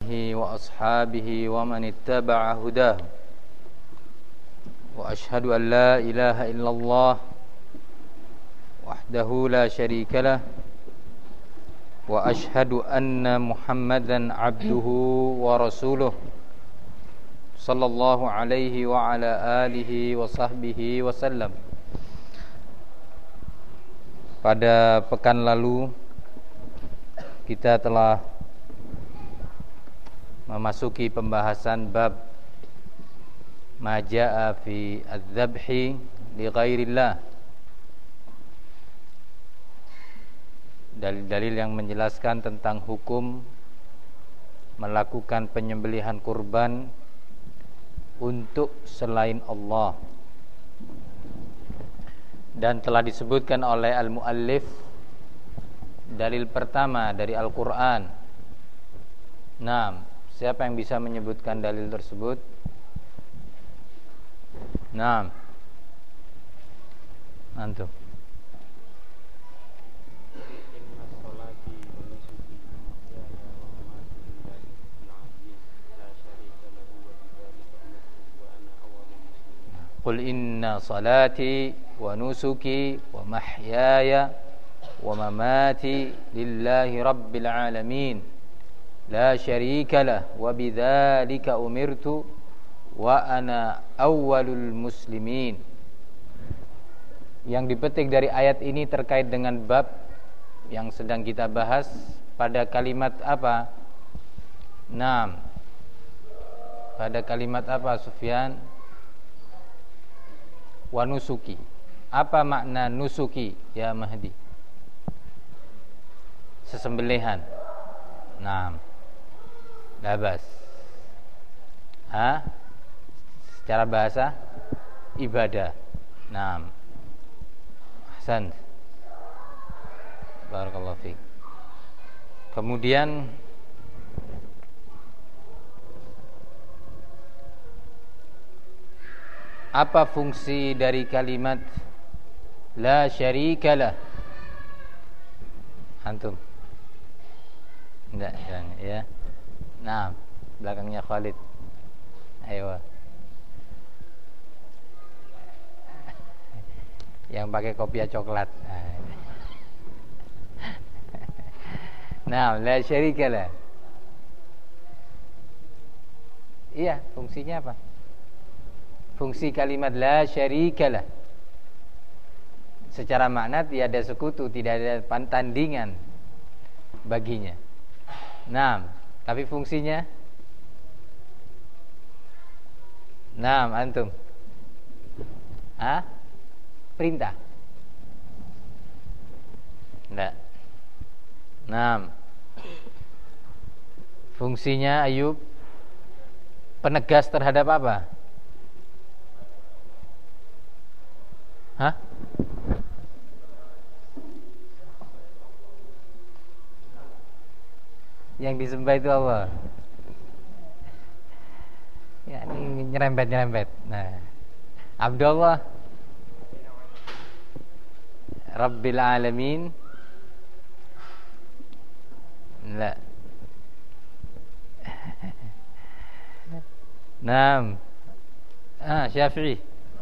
وأصحابه ومن اتبع هداه وأشهد أن لا إله إلا الله وحده لا شريك له وأشهد أن محمدا عبده ورسوله صلى الله عليه وعلى آله وصحبه وسلم. Pada pekan lalu kita telah memasuki pembahasan bab ma jaa fi adz-dzabhi li ghairillah. Dalil-dalil yang menjelaskan tentang hukum melakukan penyembelihan kurban untuk selain Allah. Dan telah disebutkan oleh al-muallif dalil pertama dari Al-Qur'an. Nah, siapa yang bisa menyebutkan dalil tersebut? Nah, antum. Qul inna salati wa nusuki wa mahyaya wa mamati lillahi rabbil alamin la syarika lah wa bidzalika umirtu wa ana awwalul muslimin. Yang dipetik dari ayat ini terkait dengan bab yang sedang kita bahas pada kalimat apa? Naam. Pada kalimat apa, Sufyan? Wa nusuki. Apa makna nusuki ya Mahdi? Sesembelihan. Naam. Labas. Secara bahasa ibadah. Naam. Ahsan. Barakallahu fiik. Kemudian apa fungsi dari kalimat la syarikalah? Antum? Enggak, ya. Nah, belakangnya Khalid. Ayo. Yang pakai kopiah coklat. Nah, la syarikalah. Iya, fungsinya apa? Fungsi kalimat la syarikalah secara makna tiada sekutu, tidak ada tandingan baginya. Nah, tapi fungsinya? Nah, antum. Perintah. Enggak. Nah. Fungsinya Ayub penegas terhadap apa? Yang disembah itu Allah. Ya, ini nyerempet. Nah, Abdullah Rabbil Alamin. La. Naam. Syafi'i.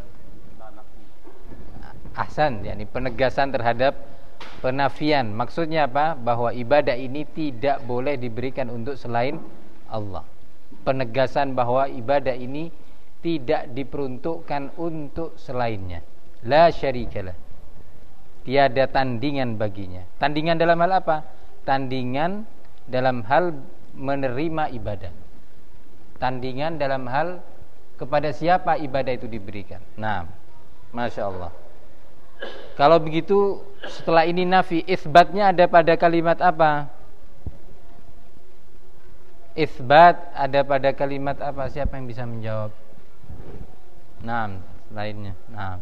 Ahsan, yakni penegasan terhadap penafian. Maksudnya apa? Bahwa ibadah ini tidak boleh diberikan untuk selain Allah. Penegasan bahwa ibadah ini tidak diperuntukkan untuk selainnya. La syarikalah. Tiada tandingan baginya. Tandingan dalam hal apa? Tandingan dalam hal menerima ibadah. Tandingan dalam hal kepada siapa ibadah itu diberikan. Nah, Masya Allah. Kalau begitu setelah ini nafi, isbatnya ada pada kalimat apa? Isbat ada pada kalimat apa? Siapa yang bisa menjawab? Nah, lainnya. Nah.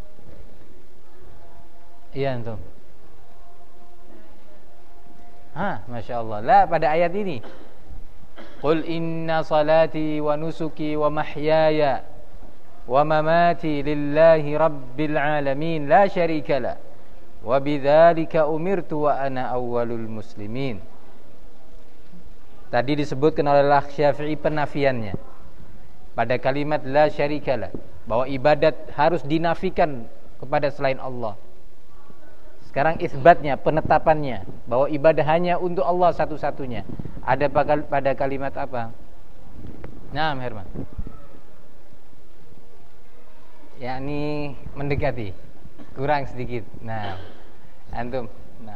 Iya antum. Masya Allah. La, pada ayat ini. Qul inna salati wa nusuki wa mahyaya wa mamati lillahi rabbil alamin la syarika la wa bidzalika umirtu wa ana awwalul muslimin. Tadi disebutkan oleh Syafi'i penafiannya pada kalimat la syarikalah, bahwa ibadat harus dinafikan kepada selain Allah. Sekarang isbatnya, penetapannya, bahwa ibadah hanya untuk Allah satu-satunya. Ada pada kalimat apa? Nah, Herman. Yakni mendekati, kurang sedikit. Nah, antum.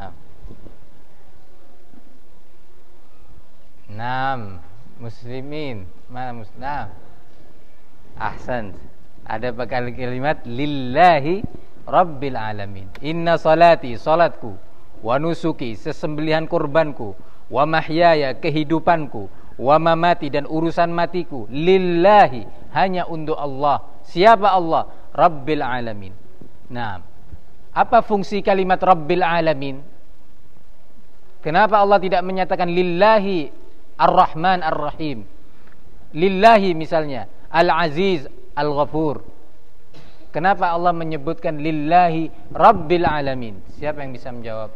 Naam, muslimin. Mana muslim? Ahsan. Ada pada kalimat lillahi Rabbil alamin. Inna salati, salatku, wa nusuki, sesembelihan kurbanku, wa mahyaya, kehidupanku, wa mamati, dan urusan matiku, lillahi, hanya untuk Allah. Siapa Allah? Rabbil alamin. Nah, apa fungsi kalimat Rabbil alamin? Kenapa Allah tidak menyatakan lillahi ar-Rahman ar-Rahim? Lillahi misalnya Al-Aziz Al-Ghafur. Kenapa Allah menyebutkan lillahi Rabbil alamin? Siapa yang bisa menjawab?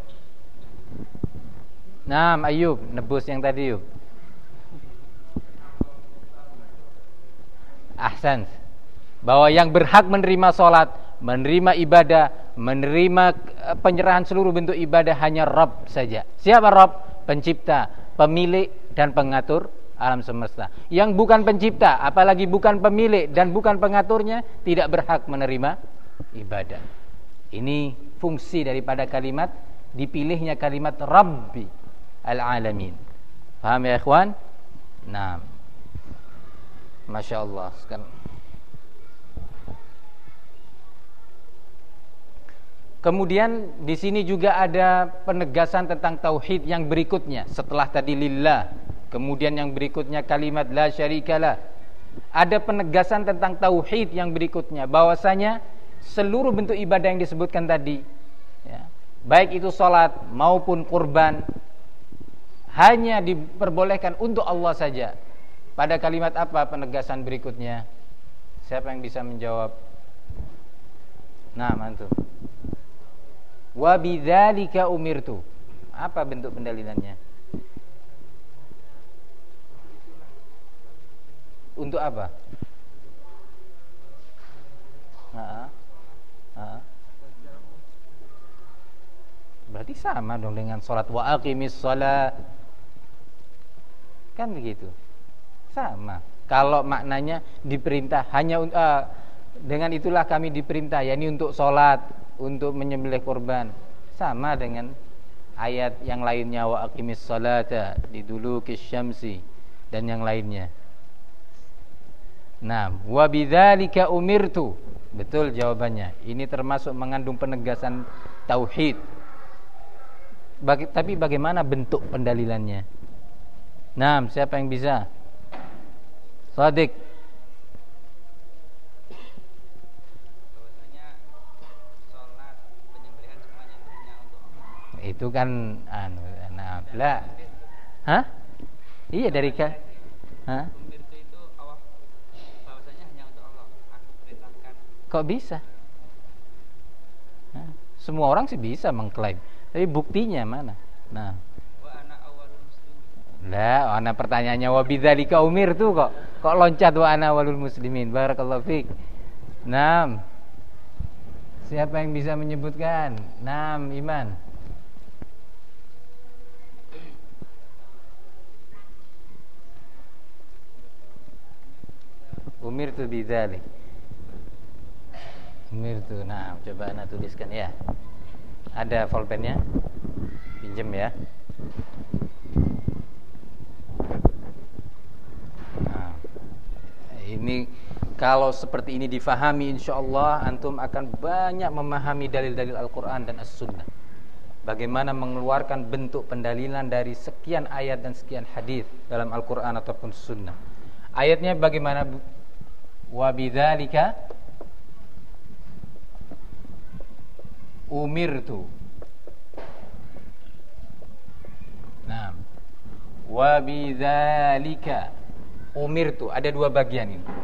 Naam, Ayub, nebus yang tadi yuk. Ahsan. Bahwa yang berhak menerima salat, menerima ibadah, menerima penyerahan seluruh bentuk ibadah hanya Rabb saja. Siapa Rabb? Pencipta, pemilik dan pengatur alam semesta. Yang bukan pencipta, apalagi bukan pemilik dan bukan pengaturnya, tidak berhak menerima ibadah. Ini fungsi daripada kalimat, dipilihnya kalimat Rabbi al-alamin. Paham ya ikhwan? Nah, Masya Allah. Sekarang kemudian di sini juga ada penegasan tentang tauhid yang berikutnya. Setelah tadi lillah, kemudian yang berikutnya kalimat la syarikalah. Ada penegasan tentang tauhid yang berikutnya, bahwasanya seluruh bentuk ibadah yang disebutkan tadi, ya, baik itu salat maupun kurban, hanya diperbolehkan untuk Allah saja. Pada kalimat apa penegasan berikutnya? Siapa yang bisa menjawab? Nah, mantu. Wa bidzalika umirtu. Apa bentuk pendalilannya? Untuk apa? Berarti sama dong dengan salat wa aqimis shalah. Kan begitu. Sama. Kalau maknanya diperintah hanya dengan itulah kami diperintah, yakni untuk salat, untuk menyembelih kurban. Sama dengan ayat yang lainnya wa aqimis shalata liduluki syamsi dan yang lainnya. Nah, wa bidzalika umirtu. Betul jawabannya. Ini termasuk mengandung penegasan tauhid. Tapi bagaimana bentuk pendalilannya? Nah, siapa yang bisa? Shadiq. Bahwasanya salat, penyembelihan semuanya itu hanya untuk Allah. Itu kan bla. Hah? Iya dari hah? Umirtu itu Allah, bahwasanya hanya untuk Allah. Aku perintahkan. Kok bisa? Nah, semua orang sih bisa mengklaim, tapi buktinya mana? Nah, Wa ana awwalul muslimin. lah, ana pertanyaannya wa bidzalika umirtu kok loncat wa ana awwalul muslimin. Barakallahu fiik. Naam. Siapa yang bisa menyebutkan? Naam, Iman. Umirtu bidzalik. Umirtu. Nah, coba ana tuliskan ya. Ada pulpennya? Pinjem ya. Nah, ini kalau seperti ini difahami, insyaallah antum akan banyak memahami dalil-dalil Al-Quran dan As-Sunnah. Bagaimana mengeluarkan bentuk pendalilan dari sekian ayat dan sekian hadis dalam Al-Quran ataupun Sunnah. Ayatnya bagaimana? Wa bidzalika umirtu. Nah, wa bidzalika umirtu. Ada dua bagian ini.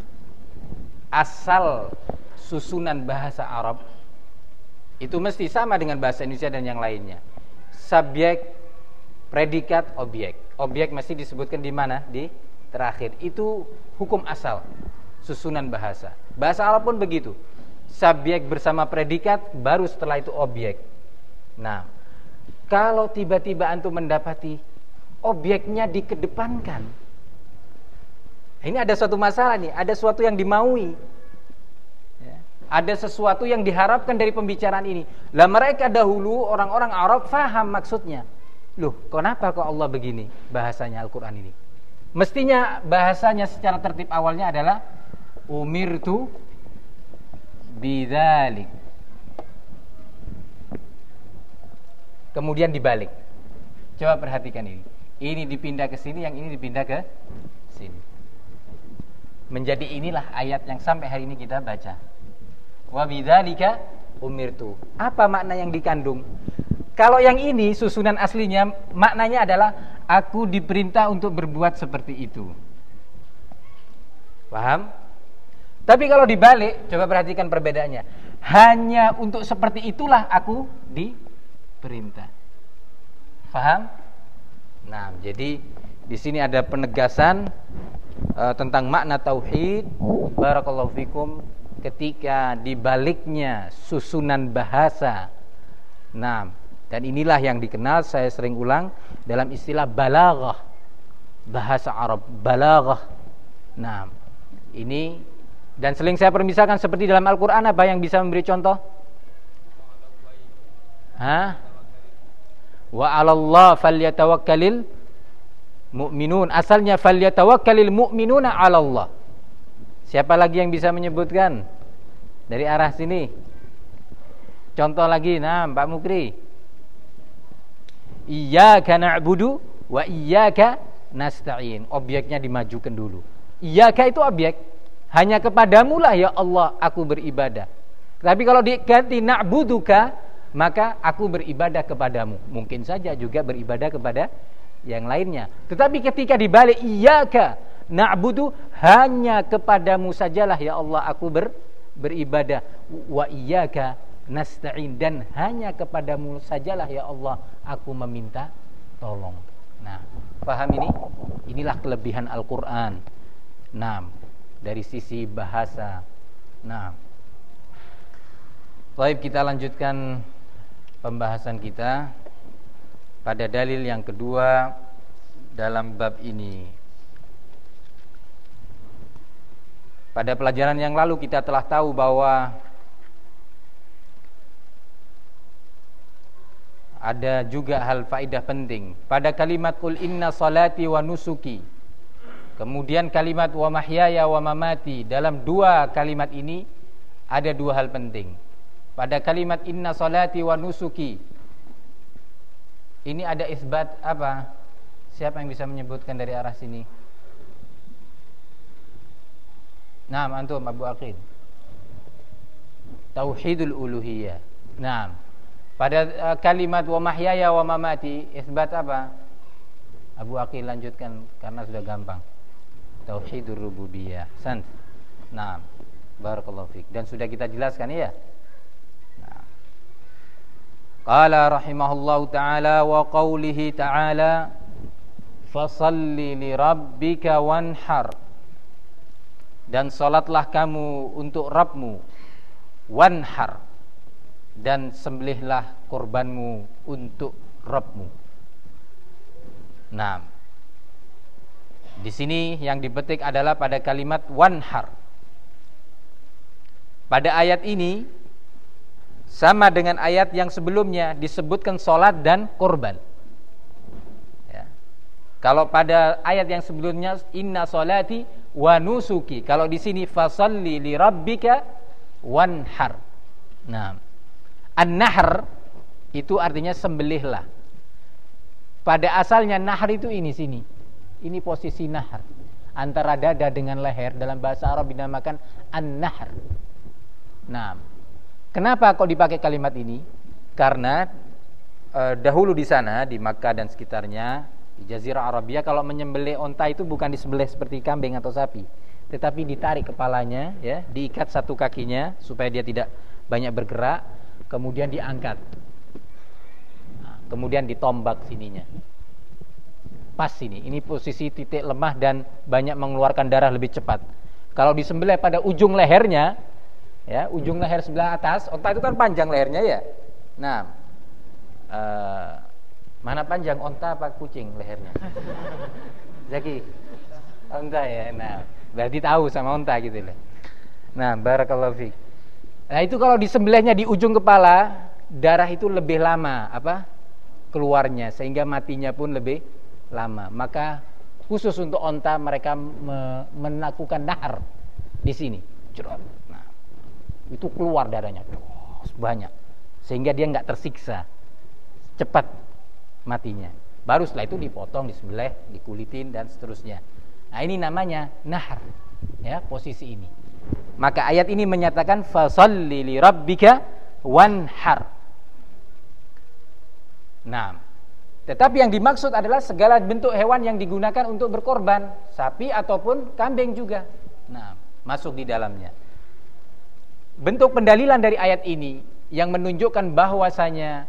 Asal susunan bahasa Arab itu mesti sama dengan bahasa Indonesia dan yang lainnya. Subjek, predikat, objek. Objek mesti disebutkan di mana? Di terakhir. Itu hukum asal susunan bahasa. Bahasa Arab pun begitu. Subjek bersama predikat, baru setelah itu objek. Nah, kalau tiba-tiba antum mendapati objeknya dikedepankan, ini ada suatu masalah nih, ada sesuatu yang dimaui, ya. Ada sesuatu yang diharapkan dari pembicaraan ini. Lah mereka dahulu orang-orang Arab faham maksudnya. Loh, kenapa kok Allah begini bahasanya Al-Quran ini? Mestinya bahasanya secara tertib awalnya adalah umirtu bidzalik. Kemudian dibalik. Coba perhatikan ini. Ini dipindah ke sini, yang ini dipindah ke sini. Menjadi inilah ayat yang sampai hari ini kita baca. Wa bidzalika umirtu. Apa makna yang dikandung? Kalau yang ini susunan aslinya maknanya adalah aku diperintah untuk berbuat seperti itu. Paham? Tapi kalau dibalik, coba perhatikan perbedaannya. Hanya untuk seperti itulah aku diperintah. Paham? Nah, jadi di sini ada penegasan tentang makna tauhid. Barakallahu fikum, ketika dibaliknya susunan bahasa. Nah, dan inilah yang dikenal, saya sering ulang, dalam istilah balaghah, bahasa Arab, balaghah. Nah, ini, dan sering saya permisalkan seperti dalam Al-Quran. Apa yang bisa memberi contoh? Wa 'alallah falyatawakkalil mu'minun. Asalnya falyatawakkalil mu'minuna 'alallah. Siapa lagi yang bisa menyebutkan dari arah sini? Contoh lagi, nah Pak Mukri. Iyyaka na'budu wa iyyaka nasta'in. Objeknya dimajukan dulu. Iyyaka itu objek. Hanya kepadamu lah ya Allah aku beribadah. Tapi kalau diganti na'buduka, maka aku beribadah kepadamu. Mungkin saja juga beribadah kepada yang lainnya. Tetapi ketika dibalik iyyaka na'budu, hanya kepadamu sajalah ya Allah aku beribadah. Wa iyyaka nasta'in, dan hanya kepadamu sajalah ya Allah aku meminta tolong. Nah, paham ini? Inilah kelebihan Al-Quran. Nah, dari sisi bahasa. Nah, baik, kita lanjutkan pembahasan kita pada dalil yang kedua dalam bab ini. Pada pelajaran yang lalu kita telah tahu bahwa ada juga hal faedah penting pada kalimat qul inna salati wa nusuki, kemudian kalimat wa mahyaya wa mamati. Dalam dua kalimat ini ada dua hal penting. Pada kalimat inna salati wa nusuki ini ada isbat apa? Siapa yang bisa menyebutkan dari arah sini? Naam, antum Abu Aqil. Tauhidul uluhiyah. Naam. Pada kalimat wa mahyaya wa mamati isbat apa? Abu Aqil lanjutkan karena sudah gampang. Tauhidur rububiyah. San. Naam. Barakallahu fiik. Dan sudah kita jelaskan ya. Nah. Qala rahimahullahu taala wa qawlihi ta'ala fasalli li rabbika wanhar. Dan salatlah kamu untuk Rabbmu, wanhar, dan sembelihlah korbanmu untuk Rabbmu. Nah, di sini yang dipetik adalah pada kalimat wanhar. Pada ayat ini sama dengan ayat yang sebelumnya disebutkan salat dan korban. Ya. Kalau pada ayat yang sebelumnya inna salati wa nusuki, kalau di sini fasalli li rabbika wanhar. Nah, an-nahr itu artinya sembelihlah. Pada asalnya nahr itu ini sini. Ini posisi nahr. Antara dada dengan leher dalam bahasa Arab dinamakan an-nahr. Nah, kenapa kok dipakai kalimat ini? Karena dahulu di sana di Makkah dan sekitarnya, di Jazirah Arabia, kalau menyembelih onta itu bukan disembelih seperti kambing atau sapi, tetapi ditarik kepalanya, ya, diikat satu kakinya supaya dia tidak banyak bergerak, kemudian diangkat, nah, kemudian ditombak sininya. Pas ini posisi titik lemah dan banyak mengeluarkan darah lebih cepat. Kalau disembelih pada ujung lehernya, ya, ujung leher sebelah atas, onta itu kan panjang lehernya ya. Nah, mana panjang, onta apa kucing lehernya? Zaki, onta ya. Nah, berarti tahu sama onta gitu loh. Nah, barakallahu fiik. Nah, itu kalau disembelihnya di ujung kepala, darah itu lebih lama keluarnya, sehingga matinya pun lebih lama. Maka khusus untuk onta mereka melakukan nahar di sini. Nah, itu keluar darahnya banyak, sehingga dia nggak tersiksa, cepat matinya. Baru setelah itu dipotong, disembelih, dikulitin dan seterusnya. Nah, ini namanya nahar, ya, posisi ini. Maka ayat ini menyatakan fasalli li rabbika wanhar. Nah, tetapi yang dimaksud adalah segala bentuk hewan yang digunakan untuk berkorban, sapi ataupun kambing juga. Nah, masuk di dalamnya. Bentuk pendalilan dari ayat ini yang menunjukkan bahwasanya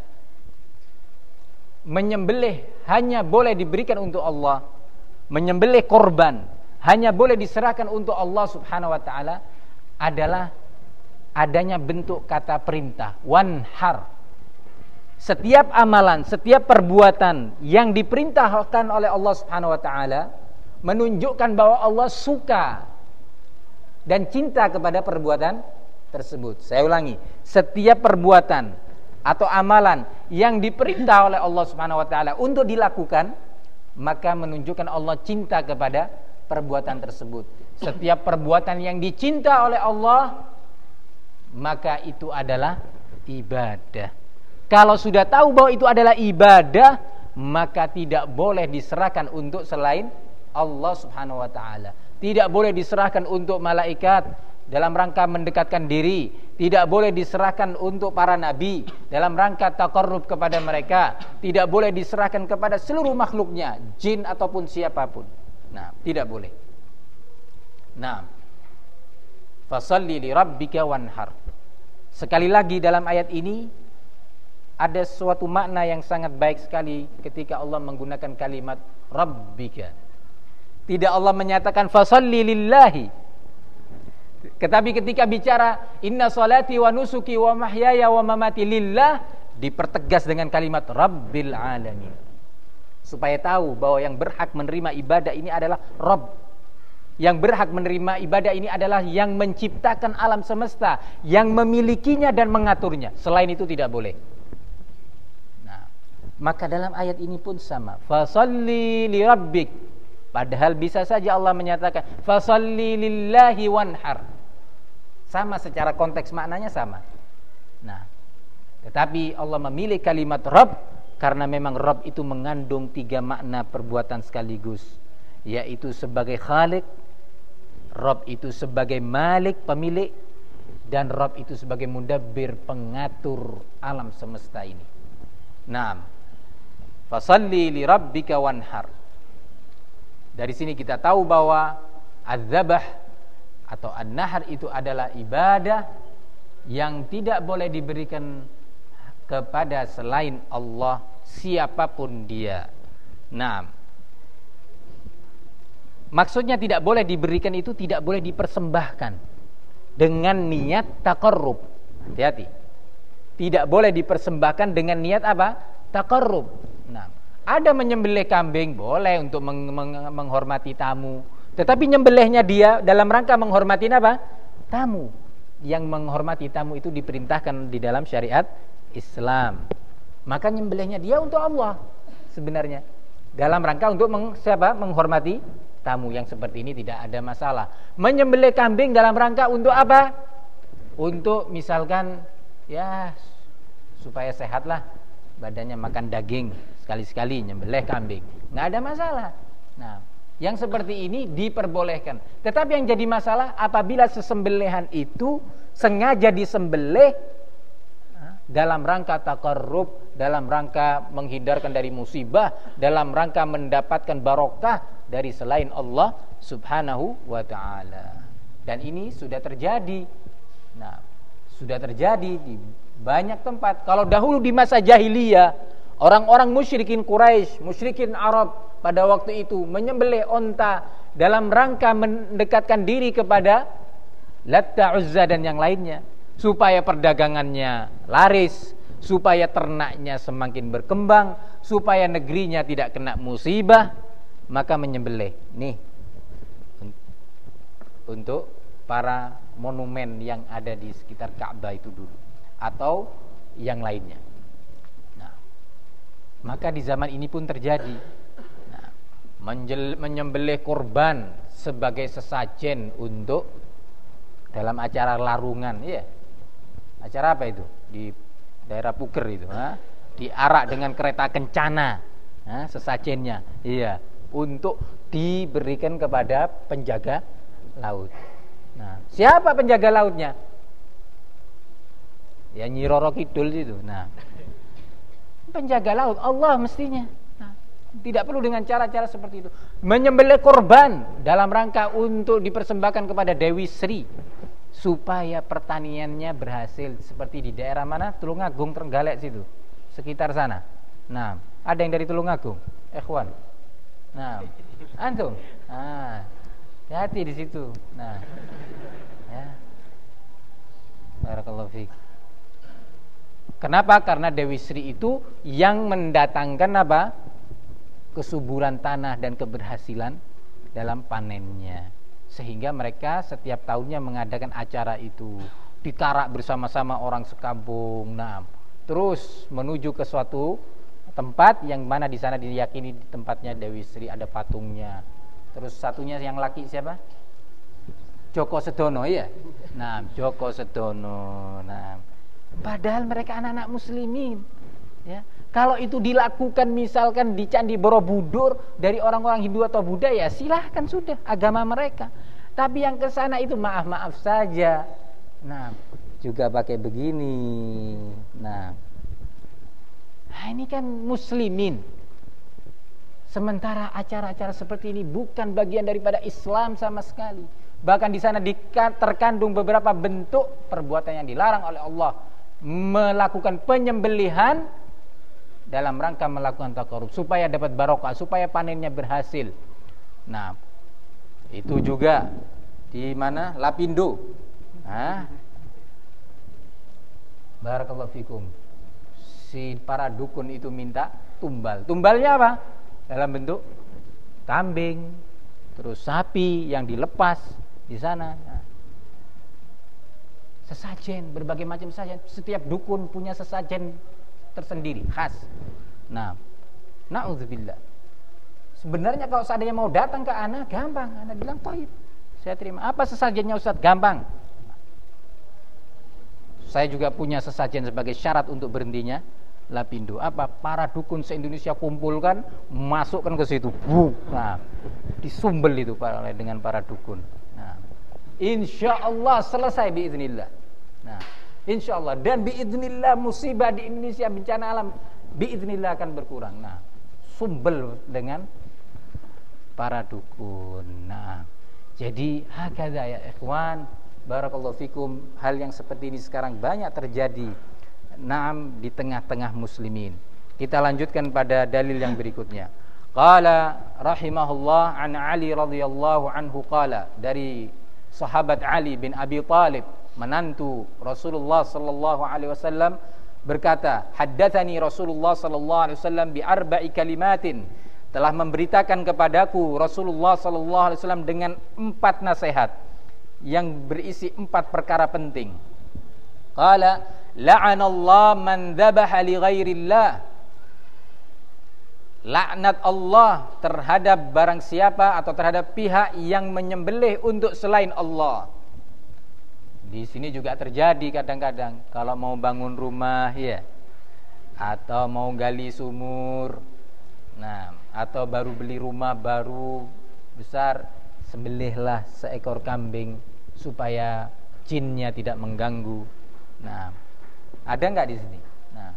menyembelih hanya boleh diberikan untuk Allah, menyembelih korban hanya boleh diserahkan untuk Allah Subhanahu wa taala adalah adanya bentuk kata perintah, wanhar. Setiap amalan, setiap perbuatan yang diperintahkan oleh Allah Subhanahu wa taala menunjukkan bahwa Allah suka dan cinta kepada perbuatan tersebut. Saya ulangi, setiap perbuatan atau amalan yang diperintah oleh Allah Subhanahu wa taala untuk dilakukan, maka menunjukkan Allah cinta kepada perbuatan tersebut. Setiap perbuatan yang dicinta oleh Allah, maka itu adalah ibadah. Kalau sudah tahu bahwa itu adalah ibadah, maka tidak boleh diserahkan untuk selain Allah Subhanahu wa taala. Tidak boleh diserahkan untuk malaikat dalam rangka mendekatkan diri, tidak boleh diserahkan untuk para nabi dalam rangka taqarrub kepada mereka, tidak boleh diserahkan kepada seluruh makhluknya, jin ataupun siapapun. Nah, tidak boleh. Nah, fasalli li rabbika wanhar. Sekali lagi dalam ayat ini ada suatu makna yang sangat baik sekali ketika Allah menggunakan kalimat rabbika. Tidak Allah menyatakan fasalli lillahi, tetapi ketika bicara inna salati wa nusuki wa mahyaya wa mamati lillah, dipertegas dengan kalimat rabbil alamin, supaya tahu bahwa yang berhak menerima ibadah ini adalah Rabb. Yang berhak menerima ibadah ini adalah yang menciptakan alam semesta, yang memilikinya dan mengaturnya. Selain itu tidak boleh. Maka dalam ayat ini pun sama, fasalli li rabbik, padahal bisa saja Allah menyatakan fasalli lillahi wanhar. Sama, secara konteks maknanya sama. Nah, tetapi Allah memilih kalimat Rabb karena memang Rabb itu mengandung 3 makna perbuatan sekaligus, yaitu sebagai Khalik, Rabb itu sebagai Malik, pemilik, dan Rabb itu sebagai Mudabbir, pengatur alam semesta ini. Nah, fasalli li rabbika wanhar. Dari sini kita tahu bahwa az-zabah atau an-nahar itu adalah ibadah yang tidak boleh diberikan kepada selain Allah, siapapun dia. Nah, maksudnya tidak boleh diberikan itu tidak boleh dipersembahkan dengan niat taqarrub. Hati-hati. Tidak boleh dipersembahkan dengan niat apa? Taqarrub. Nah, ada menyembelih kambing boleh untuk menghormati tamu, tetapi nyembelihnya dia dalam rangka menghormati apa? Tamu. Yang menghormati tamu itu diperintahkan di dalam syariat Islam. Maka nyembelihnya dia untuk Allah sebenarnya, dalam rangka untuk menghormati tamu. Yang seperti ini tidak ada masalah. Menyembelih kambing dalam rangka untuk apa? Untuk misalkan ya supaya sehatlah badannya, makan daging sekali-sekali, nyembelih kambing, nggak ada masalah. Nah, yang seperti ini diperbolehkan. Tetapi yang jadi masalah apabila sesembelihan itu sengaja disembelih dalam rangka taqarrub, dalam rangka menghindarkan dari musibah, dalam rangka mendapatkan barokah dari selain Allah Subhanahu wa ta'ala. Dan ini sudah terjadi. Nah, sudah terjadi di banyak tempat. Kalau dahulu di masa jahiliyah, Orang-orang musyrikin Quraisy, musyrikin Arab pada waktu itu menyembelih onta dalam rangka mendekatkan diri kepada Latta, Uzza dan yang lainnya, supaya perdagangannya laris, supaya ternaknya semakin berkembang, supaya negerinya tidak kena musibah, maka menyembelih nih untuk para monumen yang ada di sekitar Ka'bah itu dulu atau yang lainnya. Nah, maka di zaman ini pun terjadi. Nah, menyembelih kurban sebagai sesajen untuk dalam acara larungan, iya. Acara apa itu? Di daerah Puger itu, diarak dengan kereta kencana, sesajennya, iya, untuk diberikan kepada penjaga laut. Nah, siapa penjaga lautnya? Ya Nyi Roro Kidul itu. Nah, penjaga laut Allah mestinya. Nah, tidak perlu dengan cara-cara seperti itu. Menyembelih korban dalam rangka untuk dipersembahkan kepada Dewi Sri supaya pertaniannya berhasil, seperti di daerah mana? Tulungagung, Trenggalek situ, sekitar sana. Nah, ada yang dari Tulungagung, ikhwan. Nah, antum. Nah, hati di situ. Nah, ya. Barakallahu fiik. Kenapa? Karena Dewi Sri itu yang mendatangkan apa? Kesuburan tanah dan keberhasilan dalam panennya. Sehingga mereka setiap tahunnya mengadakan acara itu, ditarak bersama-sama orang sekampung. Nah, terus menuju ke suatu tempat yang mana di sana diyakini di tempatnya Dewi Sri ada patungnya. Terus satunya yang laki siapa? Joko Sedono, ya. Nah, Joko Sedono. Nah, padahal mereka anak-anak muslimin, ya. Kalau itu dilakukan misalkan di Candi Borobudur dari orang-orang Hindu atau Buddha, ya silahkan, sudah agama mereka. Tapi yang ke sana itu maaf-maaf saja. Nah, juga pakai begini. Nah, ini kan muslimin. Sementara acara-acara seperti ini bukan bagian daripada Islam sama sekali. Bahkan di sana terkandung beberapa bentuk perbuatan yang dilarang oleh Allah, melakukan penyembelihan dalam rangka melakukan taqarrub supaya dapat barokah, supaya panennya berhasil. Nah, itu juga di mana? Lapindo. Barakallahu fikum. Si para dukun itu minta tumbal. Tumbalnya apa? Dalam bentuk kambing, terus sapi yang dilepas di sana. Nah, sesajen, berbagai macam sesajen. Setiap dukun punya sesajen tersendiri, khas. Nah, na'udzubillah. Sebenarnya kalau seandainya mau datang ke ana, gampang. Ana bilang, "Baik, saya terima." Apa sesajennya Ustaz? Gampang. Saya juga punya sesajen sebagai syarat untuk berhentinya Lapindo. Apa? Para dukun se-Indonesia kumpulkan, masukkan ke situ. Nah, disumbel itu dengan para dukun. Nah, insyaallah selesai biiznillah. Nah, insyaallah, dan biiznillah musibah di Indonesia, bencana alam biiznillah akan berkurang. Nah, sumbel dengan para dukun. Nah, jadi hakadha ya ikhwan, barakallahu fikum, hal yang seperti ini sekarang banyak terjadi. Naam, di tengah-tengah muslimin. Kita lanjutkan pada dalil yang berikutnya. Qala rahimahullah an Ali radhiyallahu anhu qala, dari sahabat Ali bin Abi Thalib, menantu Rasulullah sallallahu alaihi wasallam, berkata, haddatsani Rasulullah sallallahu alaihi wasallam bi arba'i kalimatin, telah memberitakan kepadaku Rasulullah sallallahu alaihi wasallam dengan 4 nasihat yang berisi 4 perkara penting. Qala la'anallahu man dzabaha li ghairillah. Laknat Allah terhadap barang siapa atau terhadap pihak yang menyembelih untuk selain Allah. Di sini juga terjadi kadang-kadang kalau mau bangun rumah, ya, atau mau gali sumur, nah, atau baru beli rumah baru besar, sembelihlah seekor kambing supaya jinnya tidak mengganggu. Nah, ada enggak di sini? Nah,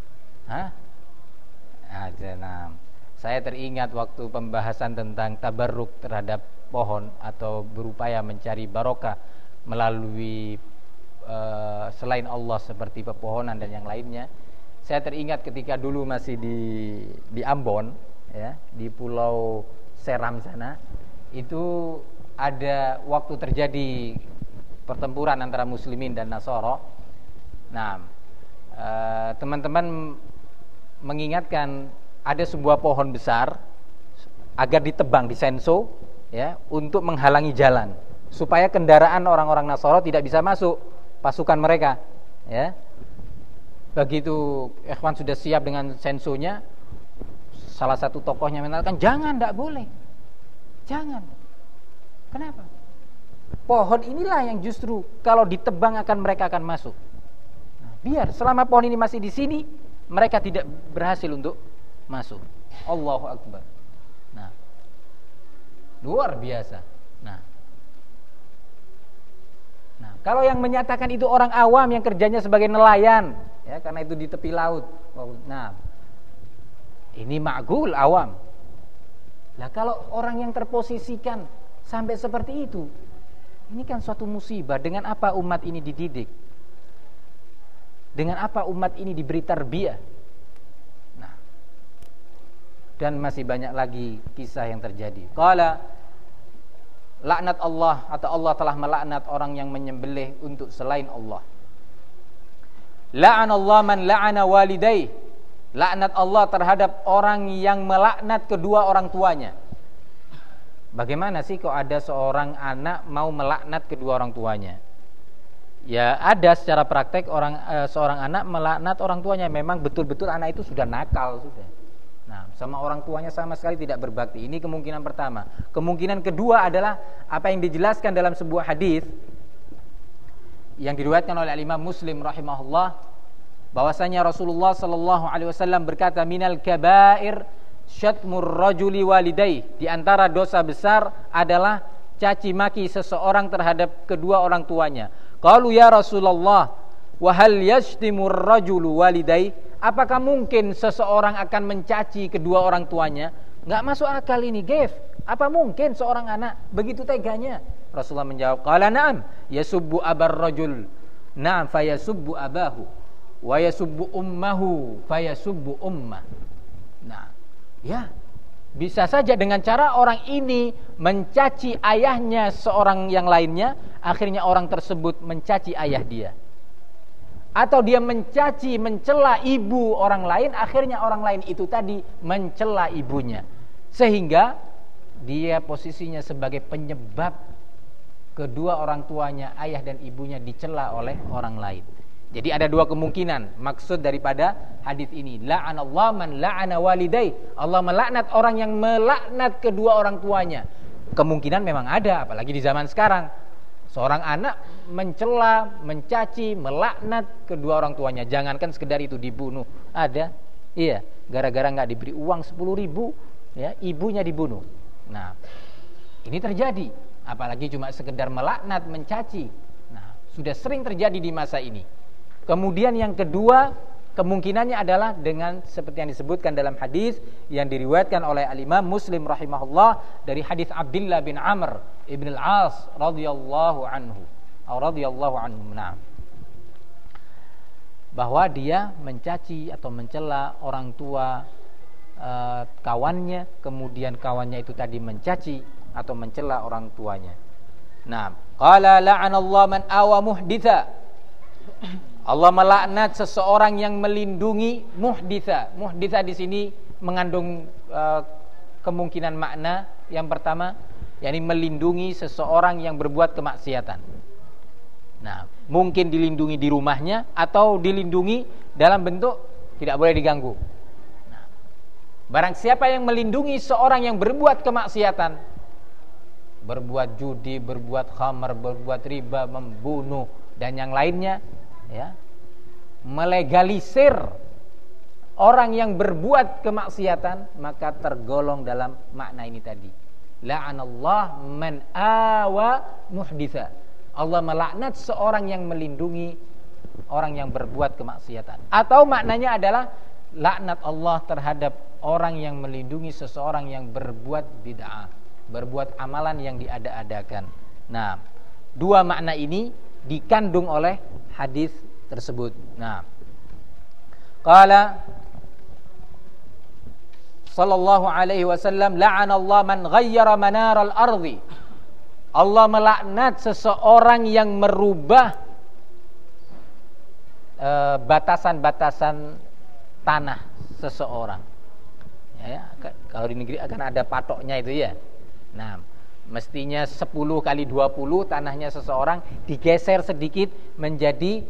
ada. Nah, saya teringat waktu pembahasan tentang tabarruk terhadap pohon atau berupaya mencari barokah melalui selain Allah seperti pepohonan dan yang lainnya. Saya teringat ketika dulu masih di Ambon, ya, di Pulau Seram sana, itu ada waktu terjadi pertempuran antara muslimin dan Nasara. Nah, teman-teman mengingatkan ada sebuah pohon besar agar ditebang, disenso, ya, untuk menghalangi jalan supaya kendaraan orang-orang Nasara tidak bisa masuk pasukan mereka, ya. Begitu ikhwan sudah siap dengan sensonya, salah satu tokohnya mengatakan, jangan, tidak boleh, jangan. Kenapa? Pohon inilah yang justru kalau ditebang mereka akan masuk. Nah, biar selama pohon ini masih di sini, mereka tidak berhasil untuk masuk. Allahu Akbar. Nah, luar biasa. Nah, kalau yang menyatakan itu orang awam yang kerjanya sebagai nelayan, ya, karena itu di tepi laut. Nah, ini ma'gul awam. Nah, kalau orang yang terposisikan sampai seperti itu, ini kan suatu musibah. Dengan apa umat ini dididik? Dengan apa umat ini diberi tarbiyah? Nah, dan masih banyak lagi kisah yang terjadi. Qala laknat Allah, atau Allah telah melaknat orang yang menyembelih untuk selain Allah. La'anallahu man la'ana walidayh. Laknat Allah terhadap orang yang melaknat kedua orang tuanya. Bagaimana sih kok ada seorang anak mau melaknat kedua orang tuanya? Ya, ada secara praktek seorang anak melaknat orang tuanya. Memang betul-betul anak itu sudah nakal sudah. Nah, sama orang tuanya sama sekali tidak berbakti. Ini kemungkinan pertama. Kemungkinan kedua adalah apa yang dijelaskan dalam sebuah hadis yang diriwayatkan oleh Imam Muslim rahimahullah, bahwasanya Rasulullah sallallahu alaihi wasallam berkata, minal kabair syatmur rajuli walidayh. Di antara dosa besar adalah caci maki seseorang terhadap kedua orang tuanya. Qalu ya Rasulullah, wa hal yashtimur rajulu walidayh? Apakah mungkin seseorang akan mencaci kedua orang tuanya? Enggak masuk akal ini, Gef. Apa mungkin seorang anak begitu teganya? Rasulullah menjawab, qala na'am, yasubbu abar rajul. Na'am, fayasubbu abahu. Wa yasubbu ummahu, fayasubbu ummah. Nah, ya, bisa saja dengan cara orang ini mencaci ayahnya seorang yang lainnya, akhirnya orang tersebut mencaci ayah dia. Atau dia mencaci, mencela ibu orang lain, akhirnya orang lain itu tadi mencela ibunya. Sehingga dia posisinya sebagai penyebab kedua orang tuanya, ayah dan ibunya, dicela oleh orang lain. Jadi ada dua kemungkinan maksud daripada hadis ini. La'anallahu man la'ana walidayh. Allah melaknat orang yang melaknat kedua orang tuanya. Kemungkinan memang ada, apalagi di zaman sekarang. Seorang anak mencela, mencaci, melaknat kedua orang tuanya. Jangankan sekedar itu, dibunuh. Ada, iya, gara-gara gak diberi uang 10.000, ya, ibunya dibunuh. Nah, ini terjadi. Apalagi cuma sekedar melaknat, mencaci. Nah, sudah sering terjadi di masa ini. Kemudian yang kedua, kemungkinannya adalah dengan seperti yang disebutkan dalam hadis yang diriwayatkan oleh Al-Imam Muslim rahimahullah dari hadis Abdullah bin Amr ibn al-As radhiyallahu anhu atau radhiyallahu anhu, nah, bahwa dia mencaci atau mencela orang tua kawannya, kemudian kawannya itu tadi mencaci atau mencela orang tuanya. Nah, qala la'anallahu man awa muhditha. Allah melaknat seseorang yang melindungi muhditha. Muhditha di sini mengandung kemungkinan makna yang pertama, yakni melindungi seseorang yang berbuat kemaksiatan. Nah, mungkin dilindungi di rumahnya atau dilindungi dalam bentuk tidak boleh diganggu. Nah, barang siapa yang melindungi seorang yang berbuat kemaksiatan, berbuat judi, berbuat khamar, berbuat riba, membunuh dan yang lainnya, ya, melegalisir orang yang berbuat kemaksiatan, maka tergolong dalam makna ini tadi. La'anallah man awa muhditha. Allah melaknat seorang yang melindungi orang yang berbuat kemaksiatan. Atau maknanya adalah laknat Allah terhadap orang yang melindungi seseorang yang berbuat bid'ah, berbuat amalan yang diada-adakan. Nah, dua makna ini dikandung oleh hadis tersebut. Nah, Qala sallallahu alaihi wasallam, la'anallahu man ghayyara manaral ardi. Allah melaknat seseorang yang merubah batasan-batasan tanah seseorang. Ya, kalau di negeri akan ada patoknya itu ya. Nah, mestinya 10 kali 20 tanahnya seseorang digeser sedikit menjadi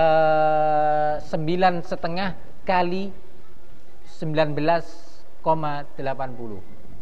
9,5 kali 19,8.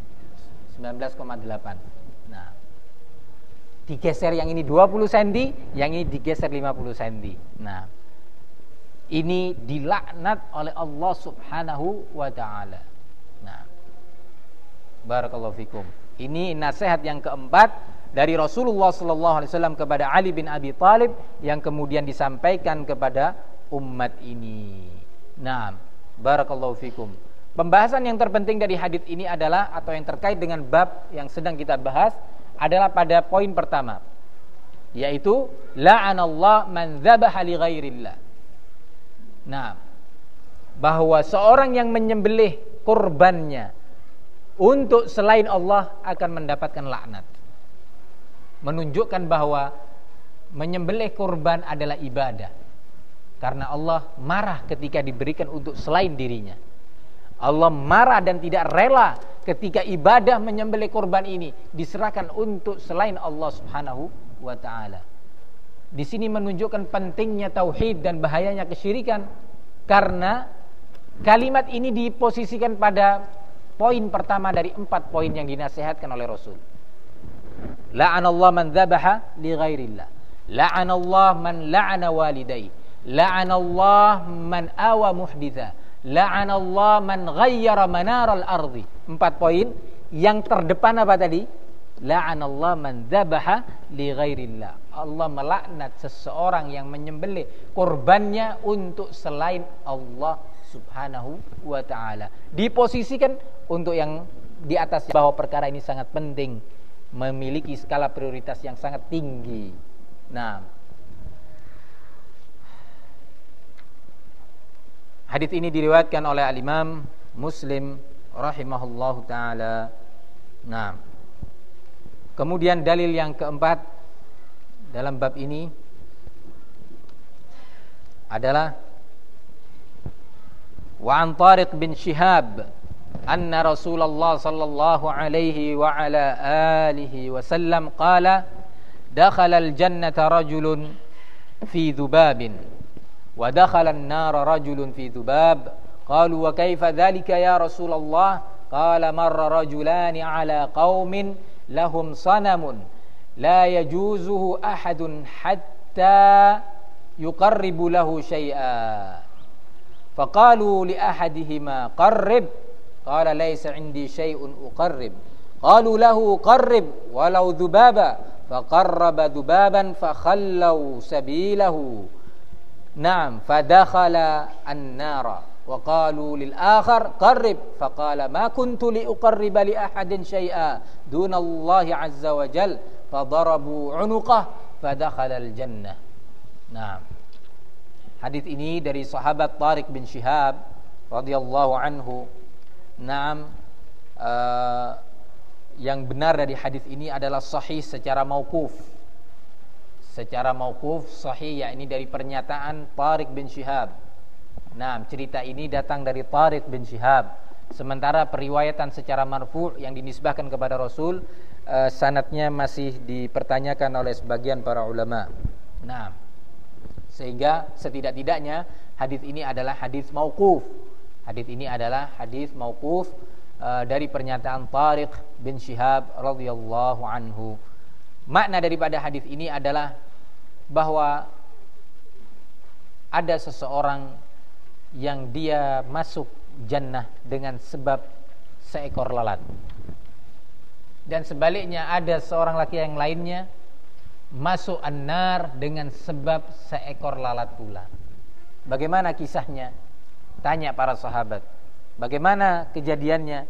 Nah, digeser yang ini 20 cm, yang ini digeser 50 cm. Nah, ini dilaknat oleh Allah Subhanahu wa taala. Nah, barakallahu fikum. Ini nasihat yang keempat dari Rasulullah sallallahu alaihi wasallam kepada Ali bin Abi Thalib yang kemudian disampaikan kepada umat ini. Nah, barakallahu fikum. Pembahasan yang terpenting dari hadis ini adalah, atau yang terkait dengan bab yang sedang kita bahas, adalah pada poin pertama, yaitu la'anallahu man dzabaha li ghairillah. Nah, bahwa seorang yang menyembelih kurbannya untuk selain Allah akan mendapatkan laknat. Menunjukkan bahwa menyembelih kurban adalah ibadah, karena Allah marah ketika diberikan untuk selain dirinya. Allah marah dan tidak rela ketika ibadah menyembelih kurban ini diserahkan untuk selain Allah Subhanahu wa taala. Di sini menunjukkan pentingnya tauhid dan bahayanya kesyirikan, karena kalimat ini diposisikan pada poin pertama dari 4 poin yang dinasihatkan oleh Rasul. La'anallahu man dzabaha li ghairillah, la'anallahu man la'ana walidayhi, la'anallahu man awa muhditha, la'anallahu man ghayyara manaral ardi. 4 poin. Yang terdepan apa tadi? La'anallahu man dzabaha li ghairillah. Allah melaknat seseorang yang menyembelih kurbannya untuk selain Allah Subhanahu wa ta'ala. Diposisikan untuk yang di atas, bahwa perkara ini sangat penting, memiliki skala prioritas yang sangat tinggi. Nah, hadis ini diriwayatkan oleh al-Imam Muslim rahimahullahu taala. Nah, kemudian dalil yang keempat dalam bab ini adalah wa an Tariq bin Shihab anna Rasulullah sallallahu alaihi wa ala alihi wasallam qala dakhala al-jannata rajulun fi dhubabin wa dakhala an-nara rajulun fi dhubab. Qalu wa kaifa dhalika ya Rasulullah? Qala marra rajulani ala qaumin lahum sanamun la yajuzuhu ahadun hatta yuqarribu lahu syai'a. Faqalu li ahadihima qarrib. Qala laysa indi syai'un uqarrib. Qalu lahu qarrib walau dhubaba. Faqarraba dhubaban fakhallaw sabilahu. Naam, fadakhala an-nara. وقالوا للآخر قرب فقال ما كنت لأقرب لأحد شيئا دون الله عز وجل فضربوا عنقه فدخل الجنة. Nah, hadis ini dari sahabat Tariq bin Shihab radhiyallahu anhu. Naam, yang benar dari hadis ini adalah sahih secara mauquf. Secara mauquf sahih, yakni dari pernyataan Tariq bin Shihab. Nah, cerita ini datang dari Tariq bin Shihab. Sementara periwayatan secara marfu' yang dinisbahkan kepada Rasul, sanadnya masih dipertanyakan oleh sebagian para ulama. Nah, sehingga setidak-tidaknya hadis ini adalah hadis mauquf. Hadis ini adalah hadis mauquf dari pernyataan Tariq bin Shihab radhiyallahu anhu. Makna daripada hadis ini adalah bahwa ada seseorang yang dia masuk jannah dengan sebab seekor lalat, dan sebaliknya ada seorang laki yang lainnya masuk an-nar dengan sebab seekor lalat pula. Bagaimana kisahnya? Tanya para sahabat. Bagaimana kejadiannya?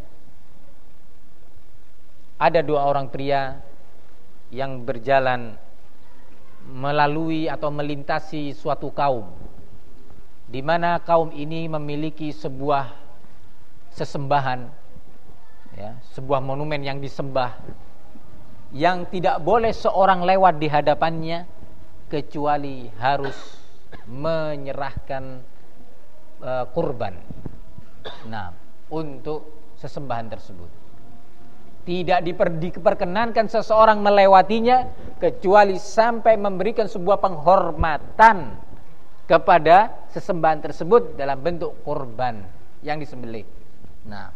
Ada 2 orang pria yang berjalan melalui atau melintasi suatu kaum di mana kaum ini memiliki sebuah sesembahan, ya, sebuah monumen yang disembah, yang tidak boleh seorang lewat di hadapannya kecuali harus menyerahkan kurban. Nah, untuk sesembahan tersebut tidak diperkenankan seseorang melewatinya kecuali sampai memberikan sebuah penghormatan kepada sesembahan tersebut dalam bentuk kurban yang disembelih. Nah,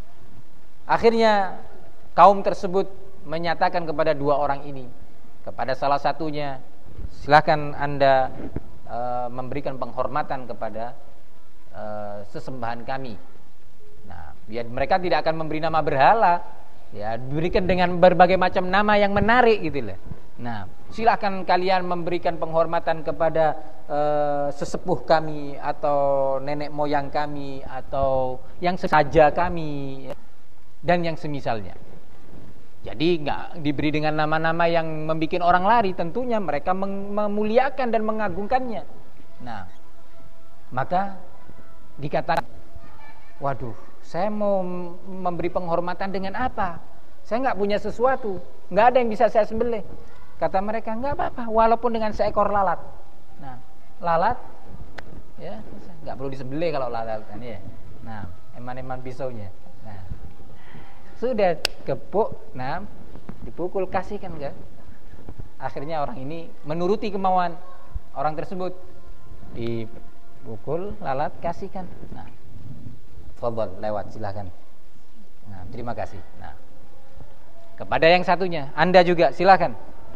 akhirnya kaum tersebut menyatakan kepada dua orang ini, kepada salah satunya, silakan Anda memberikan penghormatan kepada sesembahan kami. Nah, biar mereka tidak akan memberi nama berhala, ya, diberikan dengan berbagai macam nama yang menarik gitu lah. Nah, silakan kalian memberikan penghormatan kepada sesepuh kami atau nenek moyang kami atau yang sesaja kami dan yang semisalnya. Jadi nggak diberi dengan nama-nama yang membuat orang lari. Tentunya mereka memuliakan dan mengagungkannya. Nah, maka dikatakan, waduh, saya mau memberi penghormatan dengan apa? Saya nggak punya sesuatu, nggak ada yang bisa saya sembelih. Kata mereka, nggak apa-apa, walaupun dengan seekor lalat. Nah, lalat, ya, nggak perlu disembelih kalau lalat kan ya. Nah, eman-eman pisaunya. Nah, sudah kepuk, nah, dipukul, kasihkan kan. Akhirnya orang ini menuruti kemauan orang tersebut, dipukul lalat, kasihkan. Nah, fadhal, lewat, silakan. Nah, terima kasih. Nah, kepada yang satunya, Anda juga silakan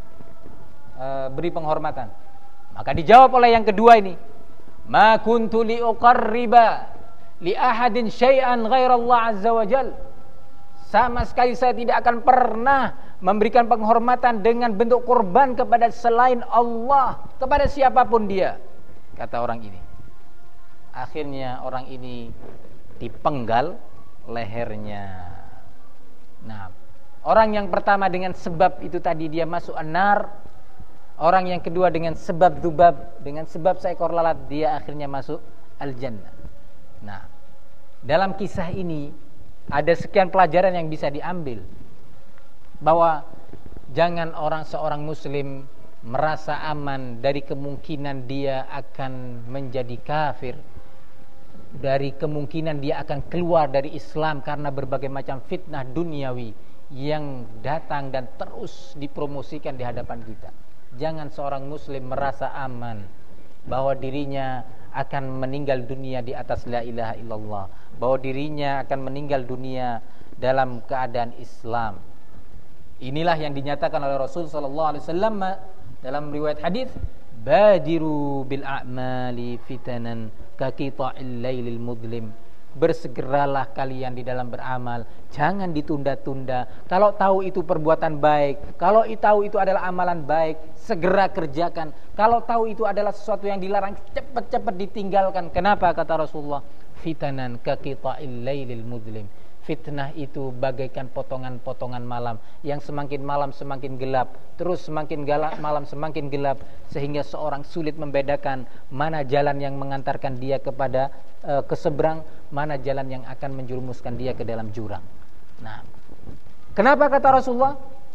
beri penghormatan. Maka dijawab oleh yang kedua ini, ma kuntu li uqarriba li ahadin syai'an ghairallah azza wa jal. Sama sekali saya tidak akan pernah memberikan penghormatan dengan bentuk kurban kepada selain Allah, kepada siapapun dia, kata orang ini. Akhirnya orang ini dipenggal lehernya. Nah, orang yang pertama dengan sebab itu tadi dia masuk an-nar. Orang yang kedua dengan sebab dzubab, dengan sebab seekor lalat, dia akhirnya masuk al-jannah. Nah, dalam kisah ini ada sekian pelajaran yang bisa diambil, bahwa jangan seorang muslim merasa aman dari kemungkinan dia akan menjadi kafir, dari kemungkinan dia akan keluar dari Islam karena berbagai macam fitnah duniawi yang datang dan terus dipromosikan di hadapan kita. Jangan seorang muslim merasa aman bahwa dirinya akan meninggal dunia di atas la ilaha illallah, bahwa dirinya akan meninggal dunia dalam keadaan Islam. Inilah yang dinyatakan oleh Rasul sallallahu alaihi wasallam dalam riwayat hadis, badiru bil a'mali fitanan ka qita'il lailil mudlim. Bersegeralah kalian di dalam beramal, jangan ditunda-tunda. Kalau tahu itu perbuatan baik, kalau tahu itu adalah amalan baik, segera kerjakan. Kalau tahu itu adalah sesuatu yang dilarang, cepat-cepat ditinggalkan. Kenapa? Kata Rasulullah, fitanan ka qita'il lailil mudlim. Fitnah itu bagaikan potongan-potongan malam, yang semakin malam semakin gelap, terus semakin gelap malam semakin gelap, sehingga seorang sulit membedakan mana jalan yang mengantarkan dia kepada ke seberang, mana jalan yang akan menjerumuskan dia ke dalam jurang. Nah, kenapa kata Rasulullah,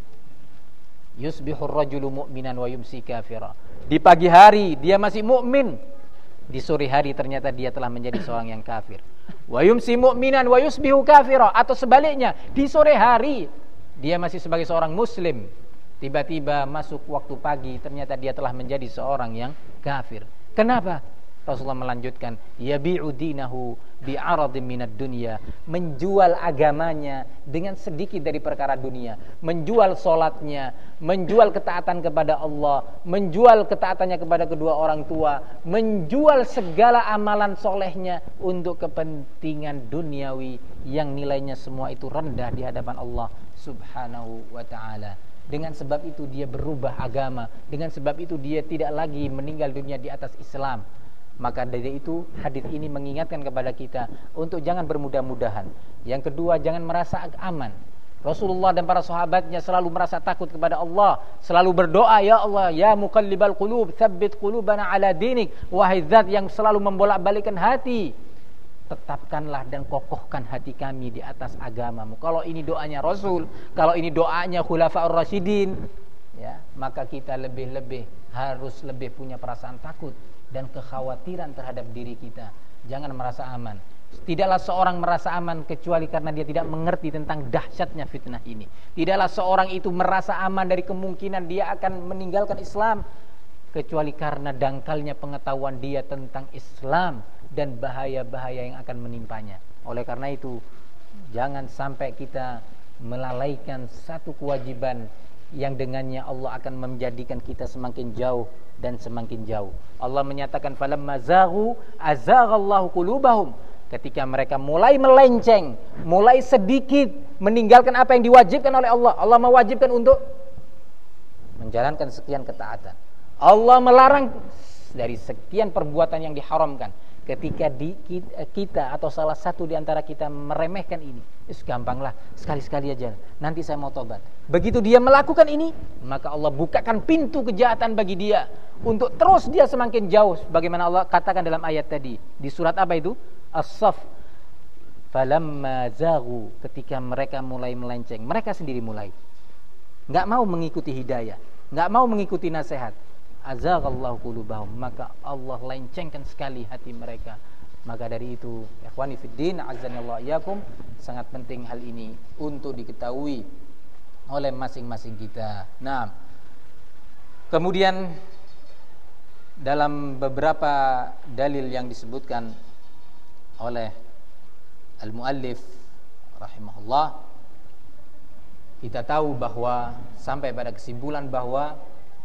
yusbihur rajulu mu'minan wa yumsi kafira. Di pagi hari dia masih mukmin, di sore hari ternyata dia telah menjadi seorang yang kafir. Wa yumsi mu'minan wa yusbihu kafira, atau sebaliknya, di sore hari dia masih sebagai seorang muslim, tiba-tiba masuk waktu pagi ternyata dia telah menjadi seorang yang kafir. Kenapa? Rasulullah melanjutkan, yabi'u dinahu bi'aradin minad dunya, menjual agamanya dengan sedikit dari perkara dunia, menjual solatnya, menjual ketaatan kepada Allah, menjual ketaatannya kepada kedua orang tua, menjual segala amalan solehnya untuk kepentingan duniawi yang nilainya semua itu rendah di hadapan Allah subhanahu wa ta'ala. Dengan sebab itu dia berubah agama, dengan sebab itu dia tidak lagi meninggal dunia di atas Islam. Maka dari itu hadis ini mengingatkan kepada kita untuk jangan bermudah-mudahan. Yang kedua, jangan merasa aman. Rasulullah dan para sahabatnya selalu merasa takut kepada Allah, selalu berdoa, ya Allah, ya muqallibal qulub, tsabbit qulubana ala dinik. Wahai zat yang selalu membolak-balikkan hati, tetapkanlah dan kokohkan hati kami di atas agamamu. Kalau ini doanya Rasul, kalau ini doanya Khulafaur Rasyidin, ya, maka kita harus lebih punya perasaan takut dan kekhawatiran terhadap diri kita. Jangan merasa aman. Tidaklah seorang merasa aman kecuali karena dia tidak mengerti tentang dahsyatnya fitnah ini. Tidaklah seorang itu merasa aman dari kemungkinan dia akan meninggalkan Islam kecuali karena dangkalnya pengetahuan dia tentang Islam dan bahaya-bahaya yang akan menimpanya. Oleh karena itu, jangan sampai kita melalaikan satu kewajiban yang dengannya Allah akan menjadikan kita semakin jauh dan semakin jauh. Allah menyatakan falamma zaghu azaghallahu qulubahum. Ketika mereka mulai melenceng, mulai sedikit meninggalkan apa yang diwajibkan oleh Allah. Allah mewajibkan untuk menjalankan sekian ketaatan. Allah melarang dari sekian perbuatan yang diharamkan. Ketika kita atau salah satu di antara kita meremehkan ini, gampanglah, sekali-sekali aja, nanti saya mau tobat. Begitu dia melakukan ini, maka Allah bukakan pintu kejahatan bagi dia untuk terus dia semakin jauh. Bagaimana Allah katakan dalam ayat tadi, di surat apa itu? As-Saff. Falamma zaghu, ketika mereka mulai melenceng, mereka sendiri mulai enggak mau mengikuti hidayah, enggak mau mengikuti nasihat. Azaghallahu qulubahum, maka Allah lencengkan sekali hati mereka. Maka dari itu, ikhwani fiddin, azanillahu iyyakum, sangat penting hal ini untuk diketahui oleh masing-masing kita. Nah, kemudian dalam beberapa dalil yang disebutkan oleh al-muallif rahimahullah, kita tahu bahwa sampai pada kesimpulan bahwa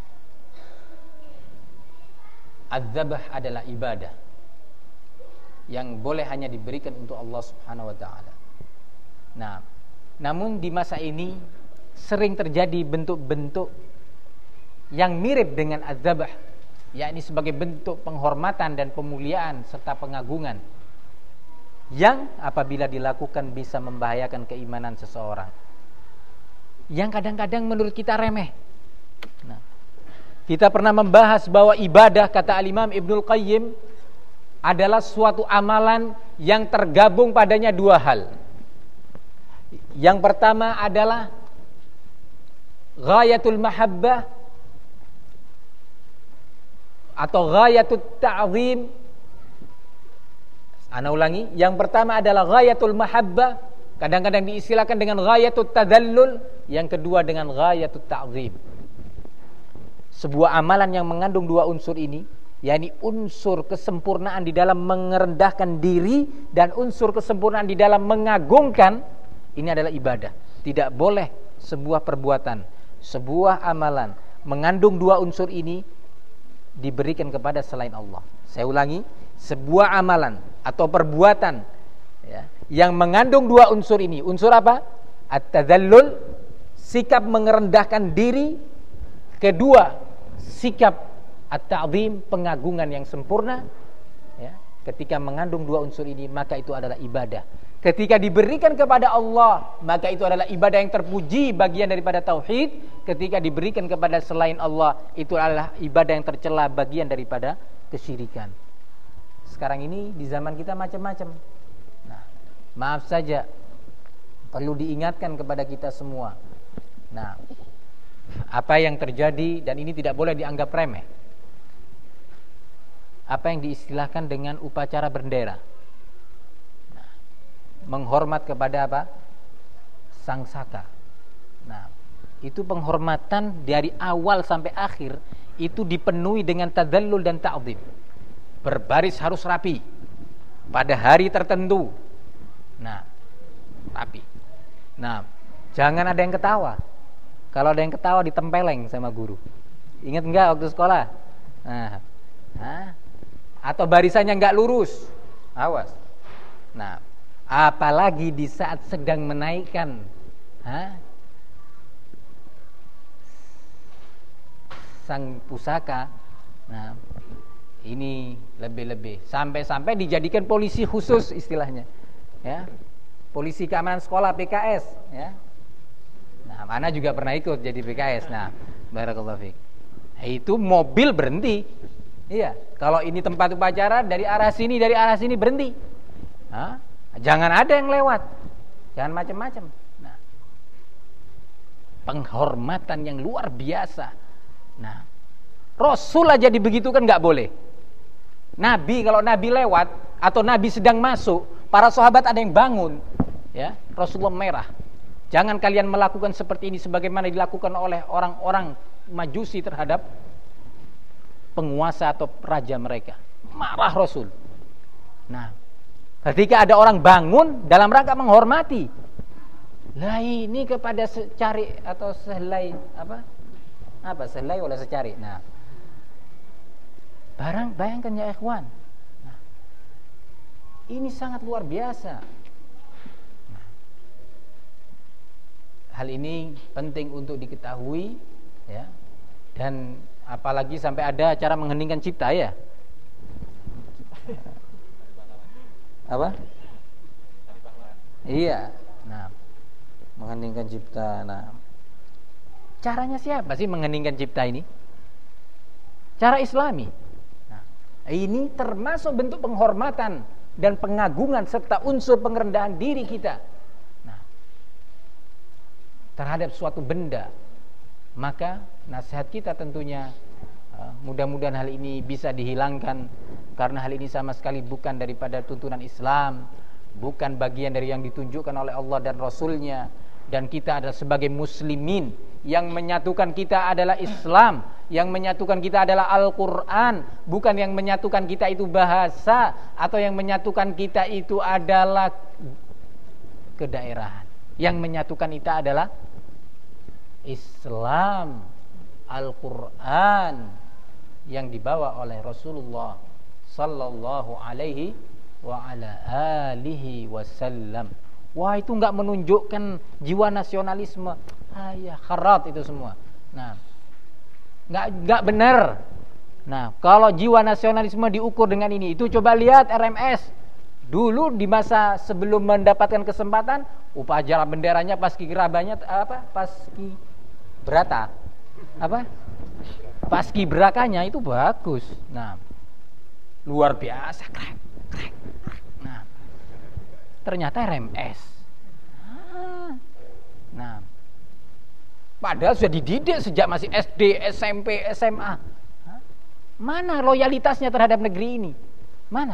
az-zabh adalah ibadah yang boleh hanya diberikan untuk Allah Subhanahu wa taala. Nah, namun di masa ini sering terjadi bentuk-bentuk yang mirip dengan az-zabh, yakni sebagai bentuk penghormatan dan pemuliaan serta pengagungan yang apabila dilakukan bisa membahayakan keimanan seseorang, yang kadang-kadang menurut kita remeh. Nah, kita pernah membahas bahwa ibadah, kata Al-Imam Ibnul Qayyim, adalah suatu amalan yang tergabung padanya dua hal. Yang pertama adalah ghayatul mahabbah atau ghayatul ta'zim. Ana ulangi, yang pertama adalah ghayatul mahabbah, kadang-kadang diistilahkan dengan ghayatul tadallul, yang kedua dengan ghayatul ta'zim. Sebuah amalan yang mengandung dua unsur ini, yakni unsur kesempurnaan di dalam merendahkan diri dan unsur kesempurnaan di dalam mengagungkan, ini adalah ibadah. Tidak boleh sebuah perbuatan, sebuah amalan mengandung dua unsur ini diberikan kepada selain Allah. Saya ulangi, sebuah amalan atau perbuatan, ya, yang mengandung dua unsur ini. Unsur apa? At-tadallul, sikap mengerendahkan diri. Kedua, sikap at-ta'zim, pengagungan yang sempurna, ya. Ketika mengandung dua unsur ini, maka itu adalah ibadah. Ketika diberikan kepada Allah, maka itu adalah ibadah yang terpuji, bagian daripada tauhid. Ketika diberikan kepada selain Allah, itu adalah ibadah yang tercela, bagian daripada kesyirikan. Sekarang ini di zaman kita macam-macam. Nah, maaf saja, perlu diingatkan kepada kita semua. Nah, apa yang terjadi, dan ini tidak boleh dianggap remeh, apa yang diistilahkan dengan upacara bendera. Nah, menghormat kepada apa? Sang Saka. Nah, itu penghormatan dari awal sampai akhir itu dipenuhi dengan tadallul dan ta'zim. Berbaris harus rapi pada hari tertentu. Nah, rapi. Nah, jangan ada yang ketawa. Kalau ada yang ketawa ditempeleng sama guru. Ingat enggak waktu sekolah? Nah, atau barisannya enggak lurus, awas. Nah, apalagi di saat sedang menaikkan sang pusaka. Nah, ini lebih-lebih, sampai-sampai dijadikan polisi khusus istilahnya, ya, polisi keamanan sekolah, PKS, ya. Nah, ana juga pernah ikut jadi PKS. Nah, barakallahu fiik. Itu mobil berhenti. Iya, kalau ini tempat upacara dari arah sini berhenti. Hah? Jangan ada yang lewat. Jangan macam-macam. Nah, penghormatan yang luar biasa. Nah, Rasul aja dibegitukan nggak boleh. Nabi, kalau Nabi lewat atau Nabi sedang masuk, para sahabat ada yang bangun, ya, Rasulullah merah. Jangan kalian melakukan seperti ini sebagaimana dilakukan oleh orang-orang Majusi terhadap penguasa atau raja mereka. Marah Rasul. Nah, ketika ada orang bangun dalam rangka menghormati, lah ini kepada secari atau sehelai apa sehelai oleh secari. Nah, bayangkan ya ikhwan. Nah, ini sangat luar biasa. Nah, hal ini penting untuk diketahui, ya. Dan apalagi sampai ada acara mengheningkan cipta, ya. Apa? Iya. Nah, mengheningkan cipta. Nah, caranya siapa sih mengheningkan cipta ini? Cara Islami. Nah, ini termasuk bentuk penghormatan dan pengagungan serta unsur pengerendahan diri kita. Nah, terhadap suatu benda. Maka nasihat kita tentunya mudah-mudahan hal ini bisa dihilangkan, karena hal ini sama sekali bukan daripada tuntunan Islam, bukan bagian dari yang ditunjukkan oleh Allah dan Rasulnya. Dan kita adalah sebagai muslimin, yang menyatukan kita adalah Islam, yang menyatukan kita adalah Al-Quran, bukan yang menyatukan kita itu bahasa, atau yang menyatukan kita itu adalah kedaerahan. Yang menyatukan kita adalah Islam, Al-Quran yang dibawa oleh Rasulullah sallallahu alaihi wa ala alihi wasallam. Wah, itu enggak menunjukkan jiwa nasionalisme. Ya, kharat itu semua. Nah, enggak benar. Nah, kalau jiwa nasionalisme diukur dengan ini, itu coba lihat RMS. Dulu di masa sebelum mendapatkan kesempatan, upacara benderanya paskibraka paskibrakanya itu bagus. Nah, luar biasa, keren. Nah, ternyata RMS. Nah, padahal sudah dididik sejak masih SD, SMP, SMA. Mana loyalitasnya terhadap negeri ini? Mana?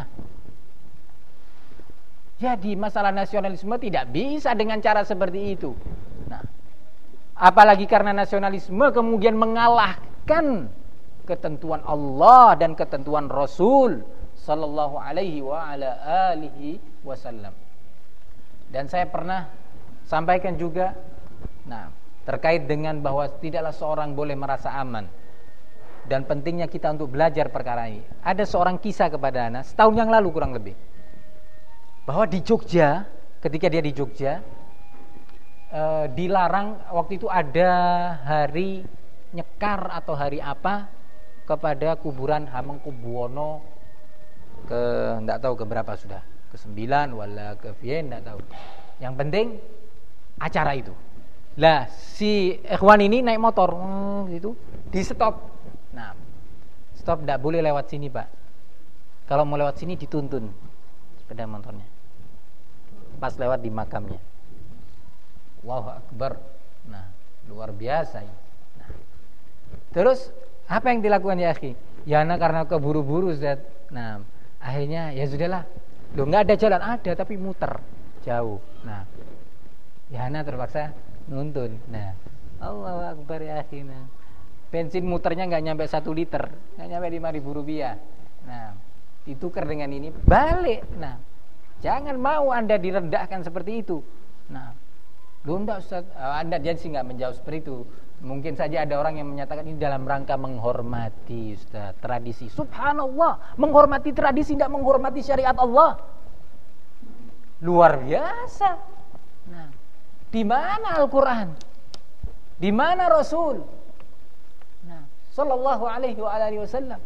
Jadi masalah nasionalisme tidak bisa dengan cara seperti itu. Nah, apalagi karena nasionalisme kemudian mengalahkan ketentuan Allah dan ketentuan Rasul sallallahu alaihi wa ala alihi wasallam. Dan saya pernah sampaikan juga, nah, terkait dengan bahwa tidaklah seorang boleh merasa aman, dan pentingnya kita untuk belajar perkara ini. Ada seorang kisah kepada anak setahun yang lalu kurang lebih, bahwa di Jogja, ketika dia di Jogja, dilarang waktu itu ada hari nyekar atau hari apa kepada kuburan Hamengkubuwono enggak tahu ke berapa sudah, ke-9 wala ke Vien, enggak tahu. Yang penting acara itu. Lah si ikhwan ini naik motor gitu, di stop. Nah, stop, enggak boleh lewat sini, Pak. Kalau mau lewat sini dituntun sepeda motornya. Pas lewat di makamnya. Allahu Akbar. Nah, luar biasa ini. Nah, terus apa yang dilakukan ya akhi? Ya anak karena keburu-buru Ustaz. Nah, akhirnya ya sudahlah. Loh, enggak ada jalan, ada tapi muter jauh. Nah, ya anak terpaksa nuntun. Nah, Allahu Akbar ya akhi. Nah, bensin muternya enggak nyampe 1 liter, enggak nyampe 5.000 rupiah. Nah, ditukar dengan ini balik. Nah, jangan mau Anda direndahkan seperti itu. Nah, lu enggak Ustaz, Anda jadi sih enggak menjawab seperti itu. Mungkin saja ada orang yang menyatakan ini dalam rangka menghormati Ustaz, tradisi. Subhanallah, menghormati tradisi tidak menghormati syariat Allah. Luar biasa. Nah, di mana Al-Qur'an? Di mana Rasul? Nah, sallallahu alaihi wa alihi wasallam.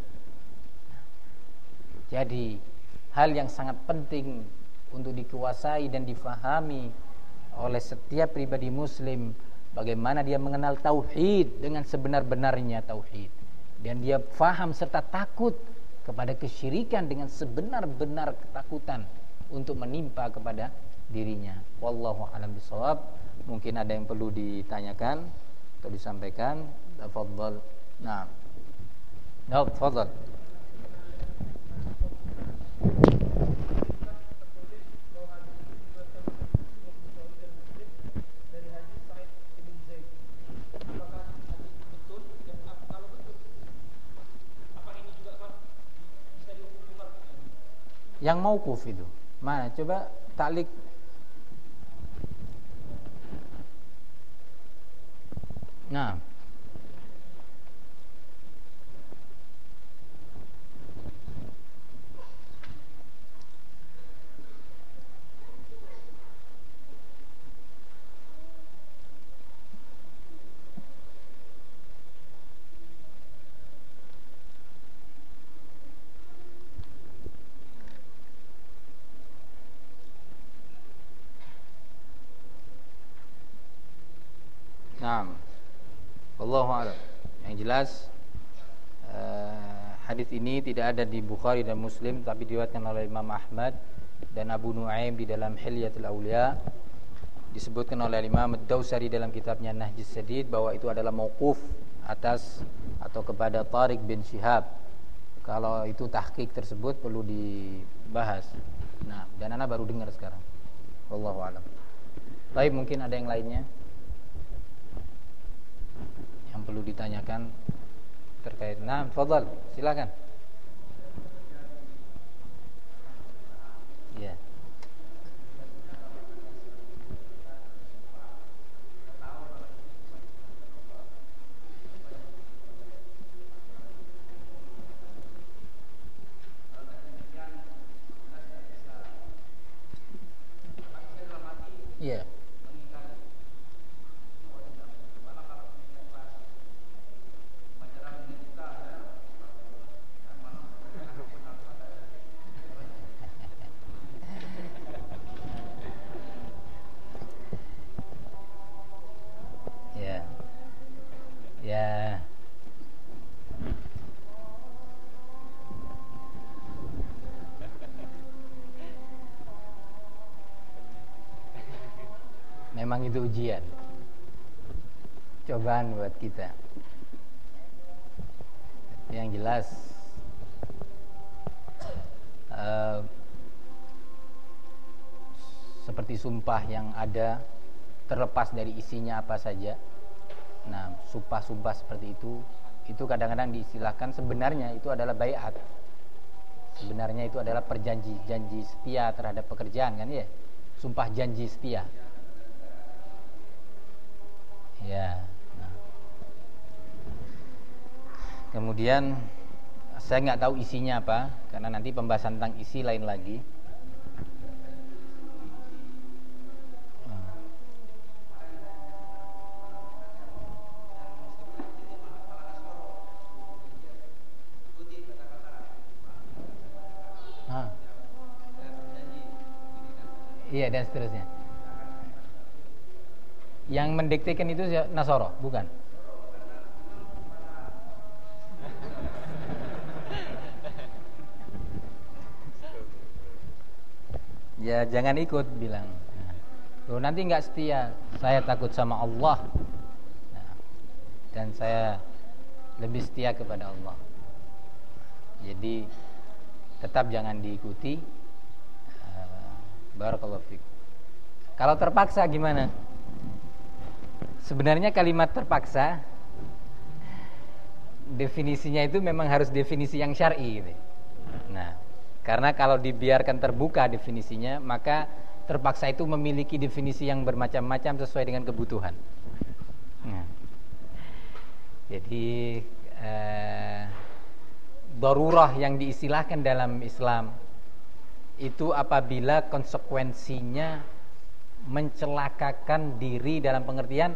Jadi hal yang sangat penting untuk dikuasai dan difahami oleh setiap pribadi muslim bagaimana dia mengenal tauhid dengan sebenar-benarnya tauhid, dan dia faham serta takut kepada kesyirikan dengan sebenar-benar ketakutan untuk menimpa kepada dirinya. Wallahu a'lam bishawab. Mungkin ada yang perlu ditanyakan atau disampaikan. Tafadhal. Nah. Tafadhal. Yang mauquf itu mana? Coba taklik. Nah, wallahu a'lam. Yang jelas hadis ini tidak ada di Bukhari dan Muslim, tapi diriwayatkan oleh Imam Ahmad dan Abu Nuaim di dalam Hilyatul Auliya. Disebutkan oleh Imam Ad-Dawsari dalam kitabnya Nahjus Sadid bahwa itu adalah mauquf atas atau kepada Tariq bin Syihab. Kalau itu tahqiq tersebut perlu dibahas. Nah, dan ana baru dengar sekarang. Wallahu a'lam. Baik, mungkin ada yang lainnya yang perlu ditanyakan terkait. Nah, fadhal, silakan. Iya. Iya. Memang itu ujian, cobaan buat kita. Yang jelas seperti sumpah yang ada, terlepas dari isinya apa saja. Nah, sumpah-sumpah seperti itu kadang-kadang diistilahkan sebenarnya itu adalah baiat. Sebenarnya itu adalah janji setia terhadap pekerjaan, kan ya? Sumpah janji setia. Ya. Nah. Kemudian saya nggak tahu isinya apa, karena nanti pembahasan tentang isi lain lagi. Iya, dan seterusnya. Yang mendiktekan itu Nasoro, bukan? Ya jangan ikut, bilang. Loh, nanti nggak setia. Saya takut sama Allah, dan saya lebih setia kepada Allah. Jadi tetap jangan diikuti. Barakallahu fiik. Kalau terpaksa gimana? Sebenarnya kalimat terpaksa definisinya itu memang harus definisi yang syar'i gitu. Nah, karena kalau dibiarkan terbuka definisinya, maka terpaksa itu memiliki definisi yang bermacam-macam sesuai dengan kebutuhan. Nah, jadi darurah yang diistilahkan dalam Islam itu apabila konsekuensinya mencelakakan diri dalam pengertian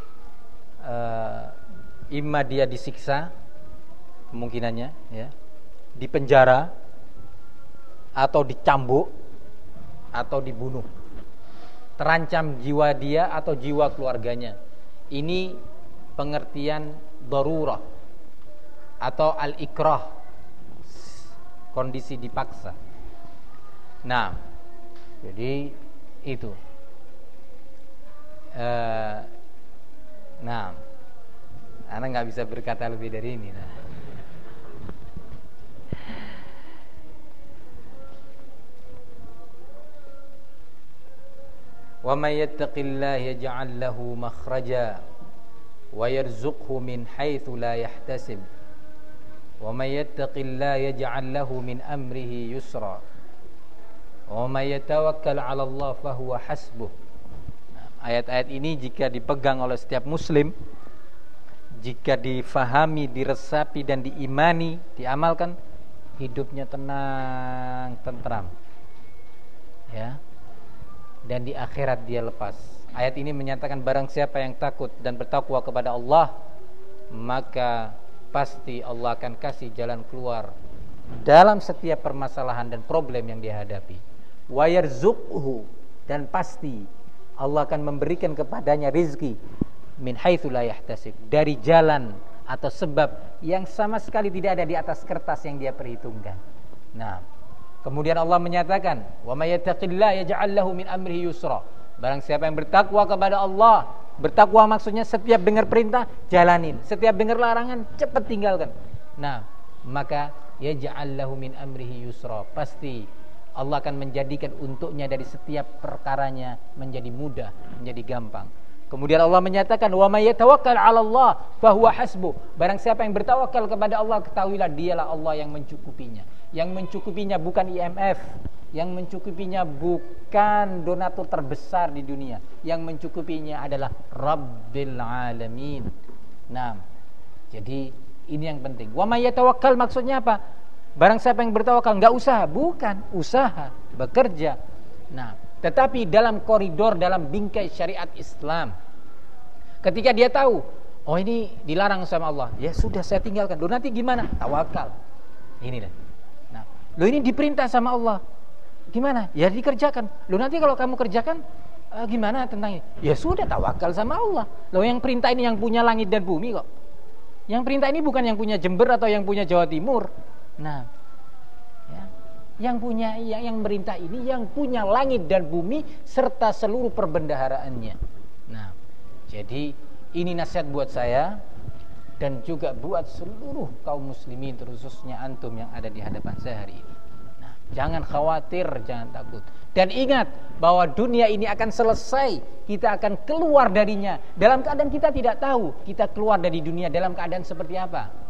imma dia disiksa, kemungkinannya ya, dipenjara, atau dicambuk, atau dibunuh, terancam jiwa dia atau jiwa keluarganya. Ini pengertian darurah atau al-ikrah, kondisi dipaksa. Nah, jadi itu. Nah, anak nggak bisa berkata lebih dari ini. Nah. Wa may yattaqillaha yaj'al lahu makhraja wa yarzuqhu min haitsu la yahtasib. Wa may yattaqillaha yaj'al lahu min amrihi yusra. Wa may yatawakkal 'ala Allah fa huwa hasbuh. Ayat-ayat ini jika dipegang oleh setiap muslim, jika difahami, diresapi dan diimani, diamalkan, hidupnya tenang, tentram. Ya. Dan di akhirat dia lepas. Ayat ini menyatakan barang siapa yang takut dan bertakwa kepada Allah, maka pasti Allah akan kasih jalan keluar dalam setiap permasalahan dan problem yang dia hadapi. Wa yarzuqhu, dan pasti Allah akan memberikan kepadanya rizki min haitsu la yahtasib, dari jalan atau sebab yang sama sekali tidak ada di atas kertas yang dia perhitungkan. Nah, kemudian Allah menyatakan, "Wa may yattaqillaha yaj'al lahu min amrihi yusra." Barang siapa yang bertakwa kepada Allah, bertakwa maksudnya setiap dengar perintah jalanin, setiap dengar larangan cepat tinggalkan. Nah, maka yaj'al lahu min amrihi yusra, pasti Allah akan menjadikan untuknya dari setiap perkaranya menjadi mudah, menjadi gampang. Kemudian Allah menyatakan, "Wa may yatawakkal 'ala Allah fa huwa hasbuh." Barang siapa yang bertawakal kepada Allah, ketahuilah dialah Allah yang mencukupinya. Yang mencukupinya bukan IMF, yang mencukupinya bukan donatur terbesar di dunia. Yang mencukupinya adalah Rabbil Alamin. Nah, jadi ini yang penting. Wa may yatawakkal maksudnya apa? Barang siapa yang bertawakal, enggak usaha, bukan usaha, bekerja. Nah, tetapi dalam koridor, dalam bingkai syariat Islam. Ketika dia tahu, oh ini dilarang sama Allah, ya sudah saya tinggalkan. Loh nanti gimana? Tawakal. Ini dah. Nah, loh ini diperintah sama Allah. Gimana? Ya dikerjakan. Loh nanti kalau kamu kerjakan gimana tentang ini? Ya sudah, tawakal sama Allah. Loh yang perintah ini yang punya langit dan bumi kok. Yang perintah ini bukan yang punya Jember atau yang punya Jawa Timur. Nah, ya, yang merintah ini yang punya langit dan bumi serta seluruh perbendaharaannya. Nah, jadi ini nasihat buat saya dan juga buat seluruh kaum muslimin, khususnya antum yang ada di hadapan saya hari ini. Nah, jangan khawatir, jangan takut. Dan ingat bahwa dunia ini akan selesai, kita akan keluar darinya dalam keadaan kita tidak tahu kita keluar dari dunia dalam keadaan seperti apa.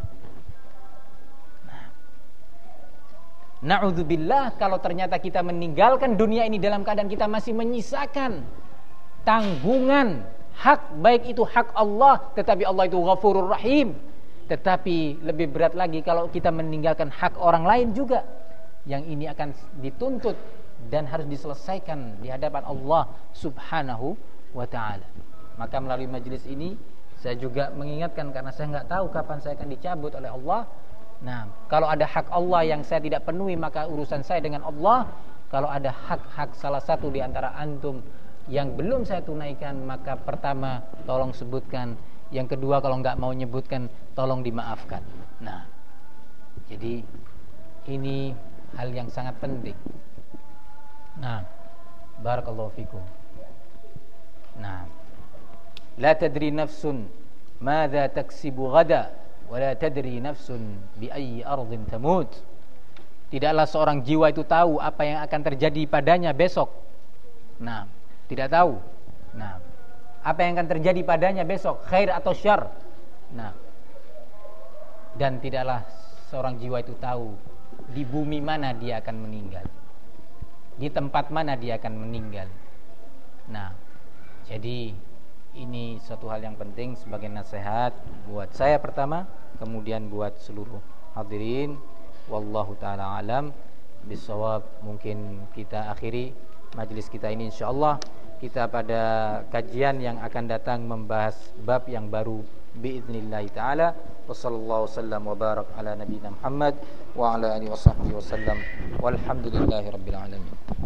Na'udzubillah, kalau ternyata kita meninggalkan dunia ini dalam keadaan kita masih menyisakan tanggungan hak, baik itu hak Allah, tetapi Allah itu Ghafurur Rahim. Tetapi lebih berat lagi kalau kita meninggalkan hak orang lain juga, yang ini akan dituntut dan harus diselesaikan di hadapan Allah Subhanahu wa ta'ala. Maka melalui majelis ini saya juga mengingatkan, karena saya nggak tahu kapan saya akan dicabut oleh Allah. Nah, kalau ada hak Allah yang saya tidak penuhi, maka urusan saya dengan Allah. Kalau ada hak-hak salah satu di antara antum yang belum saya tunaikan, maka pertama tolong sebutkan. Yang kedua kalau nggak mau nyebutkan, tolong dimaafkan. Nah, jadi ini hal yang sangat penting. Nah, barakallahu fikum. Nah, la tadri nafsun madza taksibu ghada wala tadri nafsun bi ayyi ardhin tamut. Tidaklah seorang jiwa itu tahu apa yang akan terjadi padanya besok. Nah, tidak tahu. Nah, apa yang akan terjadi padanya besok, khair atau syar. Nah, dan tidaklah seorang jiwa itu tahu di bumi mana dia akan meninggal, di tempat mana dia akan meninggal. Nah, jadi ini suatu hal yang penting sebagai nasihat buat saya pertama, kemudian buat seluruh hadirin. Wallahu ta'ala alam bisawab. Mungkin kita akhiri majelis kita ini, insyaallah kita pada kajian yang akan datang membahas bab yang baru biiznillah ta'ala. Wassallallahu wasallam wa barak ala nabiyina Muhammad wa ala alihi washabbihi wasallam walhamdulillahi rabbil alamin.